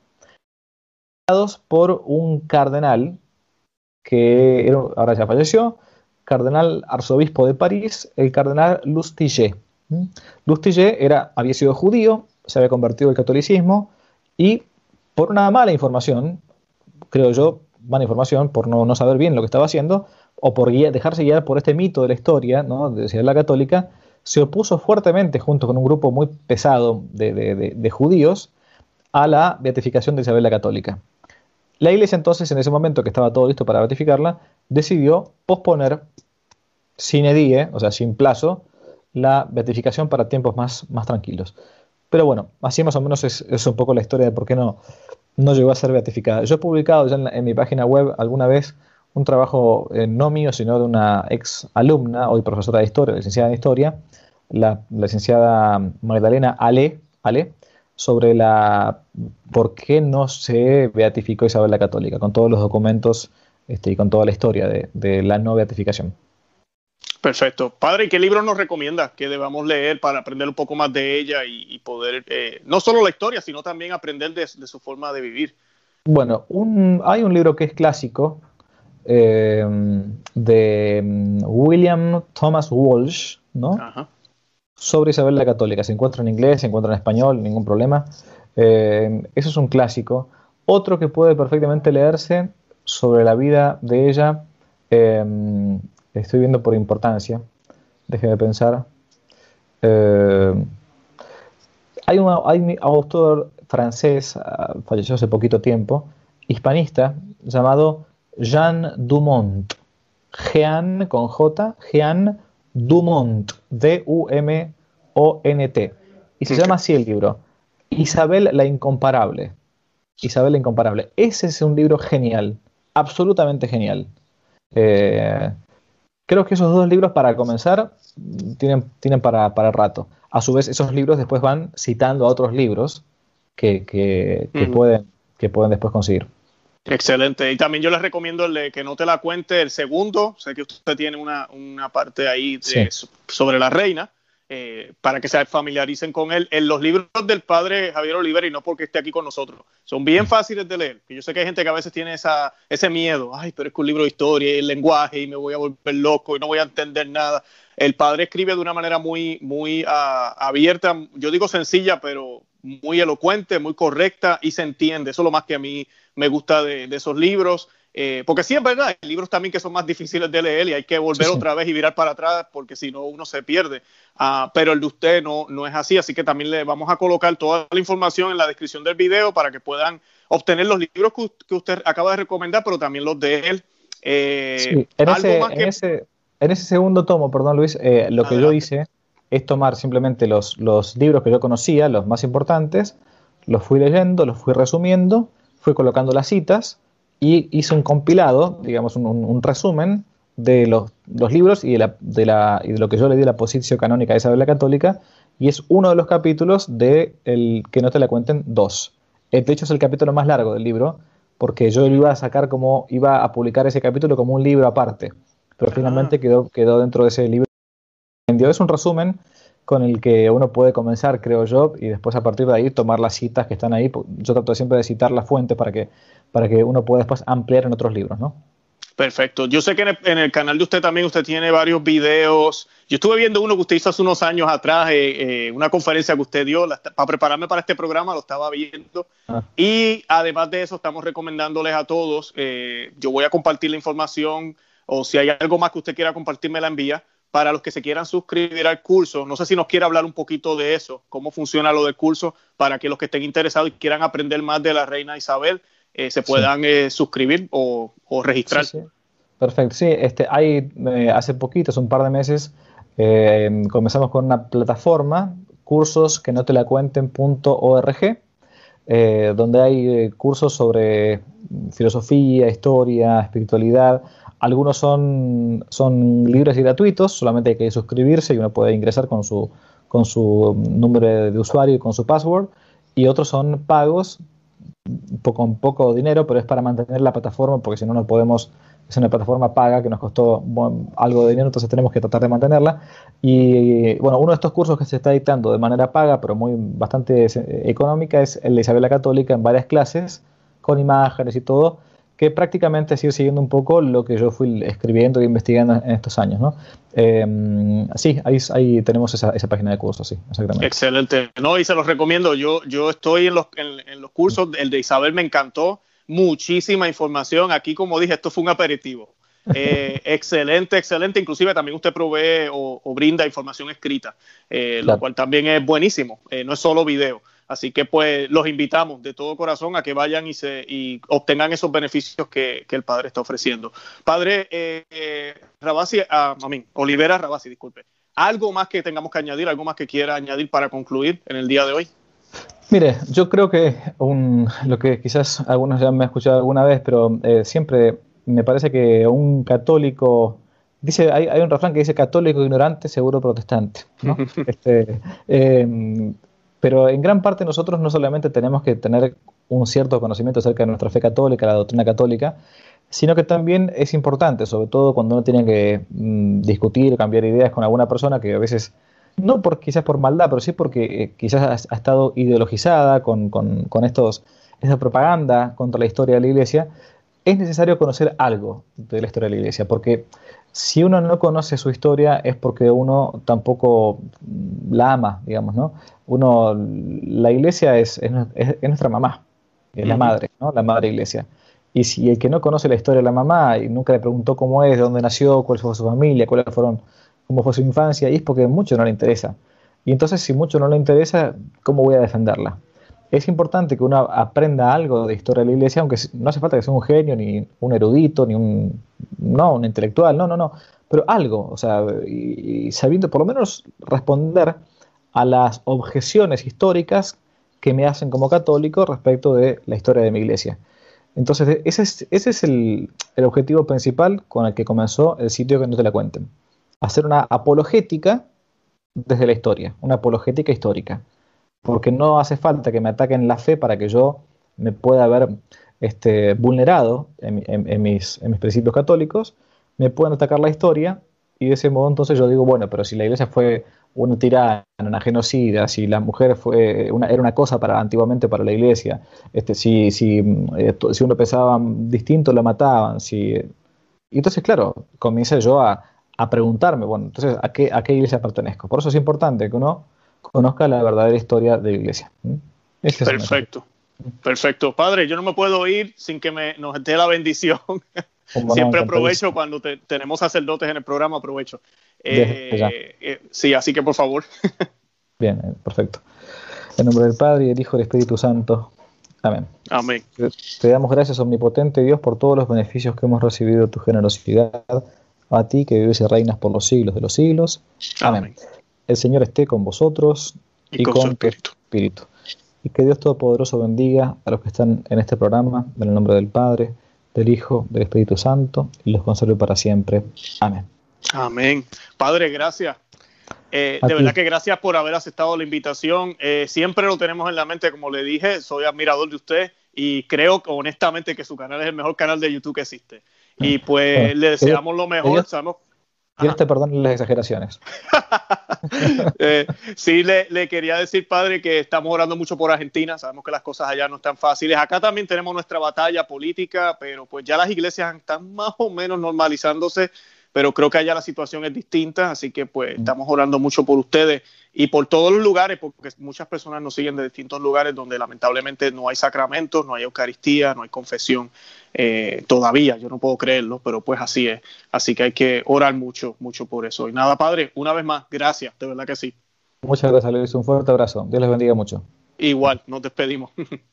por un cardenal que era, ahora ya falleció, cardenal arzobispo de París, el cardenal Lustiger. ¿Mm? Lustiger era, había sido judío, se había convertido al catolicismo y por una mala información, creo yo, mala información, por no, no saber bien lo que estaba haciendo, o por guía, dejarse guiar por este mito de la historia, ¿no?, de Isabel la Católica, se opuso fuertemente, junto con un grupo muy pesado de, de, de, de judíos, a la beatificación de Isabel la Católica. La iglesia entonces, en ese momento que estaba todo listo para beatificarla, decidió posponer sine die, o sea, sin plazo, la beatificación para tiempos más, más tranquilos. Pero bueno, así más o menos es, es un poco la historia de por qué no, no llegó a ser beatificada. Yo he publicado ya en, la, en mi página web alguna vez un trabajo eh, no mío, sino de una ex alumna, hoy profesora de historia, licenciada en historia, la, la licenciada Magdalena Ale, Ale, sobre la por qué no se beatificó Isabel la Católica, con todos los documentos este, y con toda la historia de, de la no beatificación. Perfecto. Padre, ¿qué libro nos recomienda que debamos leer para aprender un poco más de ella y, y poder, eh, no solo la historia, sino también aprender de, de su forma de vivir? Bueno, un, hay un libro que es clásico, eh, de William Thomas Walsh, ¿no? Ajá. Sobre Isabel la Católica. Se encuentra en inglés, se encuentra en español, ningún problema. Eh, eso es un clásico. Otro que puede perfectamente leerse sobre la vida de ella, eh, estoy viendo por importancia, déjeme pensar. Eh, hay, un, hay un autor francés, uh, falleció hace poquito tiempo, hispanista llamado Jean Dumont. Jean con J, Jean Dumont, D U M O N T. Y se llama así el libro, Isabel la Incomparable. Isabel la Incomparable. Ese es un libro genial, absolutamente genial. Eh, creo que esos dos libros para comenzar tienen, tienen para, para rato. A su vez, esos libros después van citando a otros libros que, que, que, mm. pueden, que pueden después conseguir. Excelente. Y también yo les recomiendo el de Que no te la cuente, el segundo. Sé que usted tiene una, una parte ahí de, sí. sobre la reina, eh, para que se familiaricen con él. En los libros del padre Javier Olivera, y no porque esté aquí con nosotros, son bien fáciles de leer. Yo sé que hay gente que a veces tiene esa, ese miedo. Ay, pero es que un libro de historia y el lenguaje y me voy a volver loco y no voy a entender nada. El padre escribe de una manera muy, muy uh, abierta, yo digo sencilla, pero muy elocuente, muy correcta, y se entiende. Eso es lo más que a mí me gusta de, de esos libros, eh, porque sí es verdad, hay libros también que son más difíciles de leer y hay que volver sí, sí. otra vez y virar para atrás porque si no uno se pierde, uh, pero el de usted no, no es así, así que también le vamos a colocar toda la información en la descripción del video para que puedan obtener los libros que, que usted acaba de recomendar, pero también los de él. Eh, sí, en, algo ese, más en, que... ese, en ese segundo tomo, perdón Luis, eh, lo que Adelante. yo hice es tomar simplemente los, los libros que yo conocía, los más importantes, los fui leyendo, los fui resumiendo, fui colocando las citas y hice un compilado, digamos un, un, un resumen de los, los libros y de, la, de, la, y de lo que yo le di la posición canónica de Isabel la Católica, y es uno de los capítulos de el Que no te la cuenten dos. De hecho es el capítulo más largo del libro, porque yo lo iba a sacar como, iba a publicar ese capítulo como un libro aparte, pero ah. finalmente quedó, quedó dentro de ese libro. Es un resumen con el que uno puede comenzar, creo yo, y después a partir de ahí tomar las citas que están ahí. Yo trato siempre de citar las fuentes para que, para que uno pueda después ampliar en otros libros, ¿no? Perfecto. Yo sé que en el, en el canal de usted también usted tiene varios videos. Yo estuve viendo uno que usted hizo hace unos años atrás, eh, eh, una conferencia que usted dio la, para prepararme para este programa, lo estaba viendo. Ah. Y además de eso estamos recomendándoles a todos, eh, yo voy a compartir la información, o si hay algo más que usted quiera compartir, me la envía. Para los que se quieran suscribir al curso, no sé si nos quiere hablar un poquito de eso, cómo funciona lo del curso, para que los que estén interesados y quieran aprender más de la reina Isabel, eh, se puedan sí. eh, suscribir o, o registrar. Sí, sí. Perfecto, sí, este, hay, eh, hace poquito, hace un par de meses, eh, comenzamos con una plataforma, cursos que no te la cuenten punto org, eh, donde hay eh, cursos sobre filosofía, historia, espiritualidad. Algunos son, son libres y gratuitos, solamente hay que suscribirse y uno puede ingresar con su, con su número de usuario y con su password. Y otros son pagos, con poco dinero, pero es para mantener la plataforma, porque si no, no podemos. Es una plataforma paga que nos costó bueno, algo de dinero, entonces tenemos que tratar de mantenerla. Y bueno, uno de estos cursos que se está dictando de manera paga, pero muy bastante económica, es el de Isabel la Católica en varias clases, con imágenes y todo, que prácticamente sigue siguiendo un poco lo que yo fui escribiendo e investigando en estos años, ¿no? Eh, sí, ahí, ahí tenemos esa, esa página de cursos, sí, exactamente. Excelente. No, y se los recomiendo. Yo, yo estoy en los, en, en los cursos, el de Isabel me encantó, muchísima información. Aquí, como dije, esto fue un aperitivo. Eh, excelente, excelente. Inclusive también usted provee o, o brinda información escrita, eh, claro. Lo cual también es buenísimo. Eh, no es solo video. Así que pues los invitamos de todo corazón a que vayan y se y obtengan esos beneficios que, que el padre está ofreciendo. Padre eh, eh, Rabasi, ah, a mí, Olivera Rabasi, disculpe. ¿Algo más que tengamos que añadir, algo más que quiera añadir para concluir en el día de hoy? Mire, yo creo que un, lo que quizás algunos ya me han escuchado alguna vez, pero eh, siempre me parece que un católico, dice hay, hay un refrán que dice católico ignorante, seguro protestante, ¿no? este, eh, Pero en gran parte nosotros no solamente tenemos que tener un cierto conocimiento acerca de nuestra fe católica, la doctrina católica, sino que también es importante, sobre todo cuando uno tiene que mmm, discutir o cambiar ideas con alguna persona que a veces, no por, quizás por maldad, pero sí porque eh, quizás ha, ha estado ideologizada con, con, con estos, esta propaganda contra la historia de la Iglesia. Es necesario conocer algo de la historia de la Iglesia, porque si uno no conoce su historia es porque uno tampoco la ama, digamos, ¿no? Uno, la Iglesia es, es, es nuestra mamá, es la madre, ¿no? La madre Iglesia. Y si el que no conoce la historia de la mamá y nunca le preguntó cómo es, de dónde nació, cuál fue su familia, cuáles fueron, cómo fue su infancia, y es porque mucho no le interesa. Y entonces, si mucho no le interesa, ¿cómo voy a defenderla? es importante que uno aprenda algo de historia de la Iglesia, aunque no hace falta que sea un genio, ni un erudito, ni un, no, un intelectual, no, no, no, pero algo, o sea, y, y sabiendo por lo menos responder a las objeciones históricas que me hacen como católico respecto de la historia de mi Iglesia. Entonces, ese es, ese es el, el objetivo principal con el que comenzó el sitio Que No Te La Cuenten. Hacer una apologética desde la historia, una apologética histórica. Porque no hace falta que me ataquen la fe para que yo me pueda ver este, vulnerado en, en, en, mis, en mis principios católicos. Me pueden atacar la historia y de ese modo entonces yo digo, bueno, pero si la Iglesia fue una tirana, una genocida, si la mujer fue una, era una cosa para antiguamente para la Iglesia, este, si, si, eh, si uno pensaba distinto la mataban, si... y entonces claro, comienzo yo a, a preguntarme, bueno, entonces ¿a qué, a qué Iglesia pertenezco? Por eso es importante que uno conozca la verdadera historia de la Iglesia. Ese Perfecto, es perfecto. Padre, yo no me puedo ir sin que me, nos dé la bendición. Siempre aprovecho cuando te, tenemos sacerdotes en el programa, aprovecho. Eh, eh, sí, así que por favor. Bien, perfecto. En nombre del Padre, y del Hijo y del Espíritu Santo. Amén. Amén. Te, te damos gracias, omnipotente Dios, por todos los beneficios que hemos recibido de tu generosidad. A ti, que vives y reinas por los siglos de los siglos. Amén. Amén. El Señor esté con vosotros y, y con, con su espíritu. espíritu. Y que Dios Todopoderoso bendiga a los que están en este programa, en el nombre del Padre, del Hijo, del Espíritu Santo, y los conserve para siempre. Amén. Amén. Padre, gracias. Eh, de verdad que gracias por haber aceptado la invitación. Eh, siempre lo tenemos en la mente, como le dije, soy admirador de usted y creo honestamente que su canal es el mejor canal de YouTube que existe. Y pues bueno, le deseamos lo mejor. Dios, sabemos, Dios te perdone las exageraciones. eh, sí, le, le quería decir, padre, que estamos orando mucho por Argentina. Sabemos que las cosas allá no están fáciles. Acá también tenemos nuestra batalla política, pero pues ya las iglesias están más o menos normalizándose, pero creo que allá la situación es distinta, así que pues estamos orando mucho por ustedes y por todos los lugares, porque muchas personas nos siguen de distintos lugares donde lamentablemente no hay sacramentos, no hay Eucaristía, no hay confesión eh, todavía. Yo no puedo creerlo, pero pues así es. Así que hay que orar mucho, mucho por eso. Y nada, padre, una vez más, gracias, de verdad que sí. Muchas gracias, Luis. Un fuerte abrazo. Dios les bendiga mucho. Igual, nos despedimos.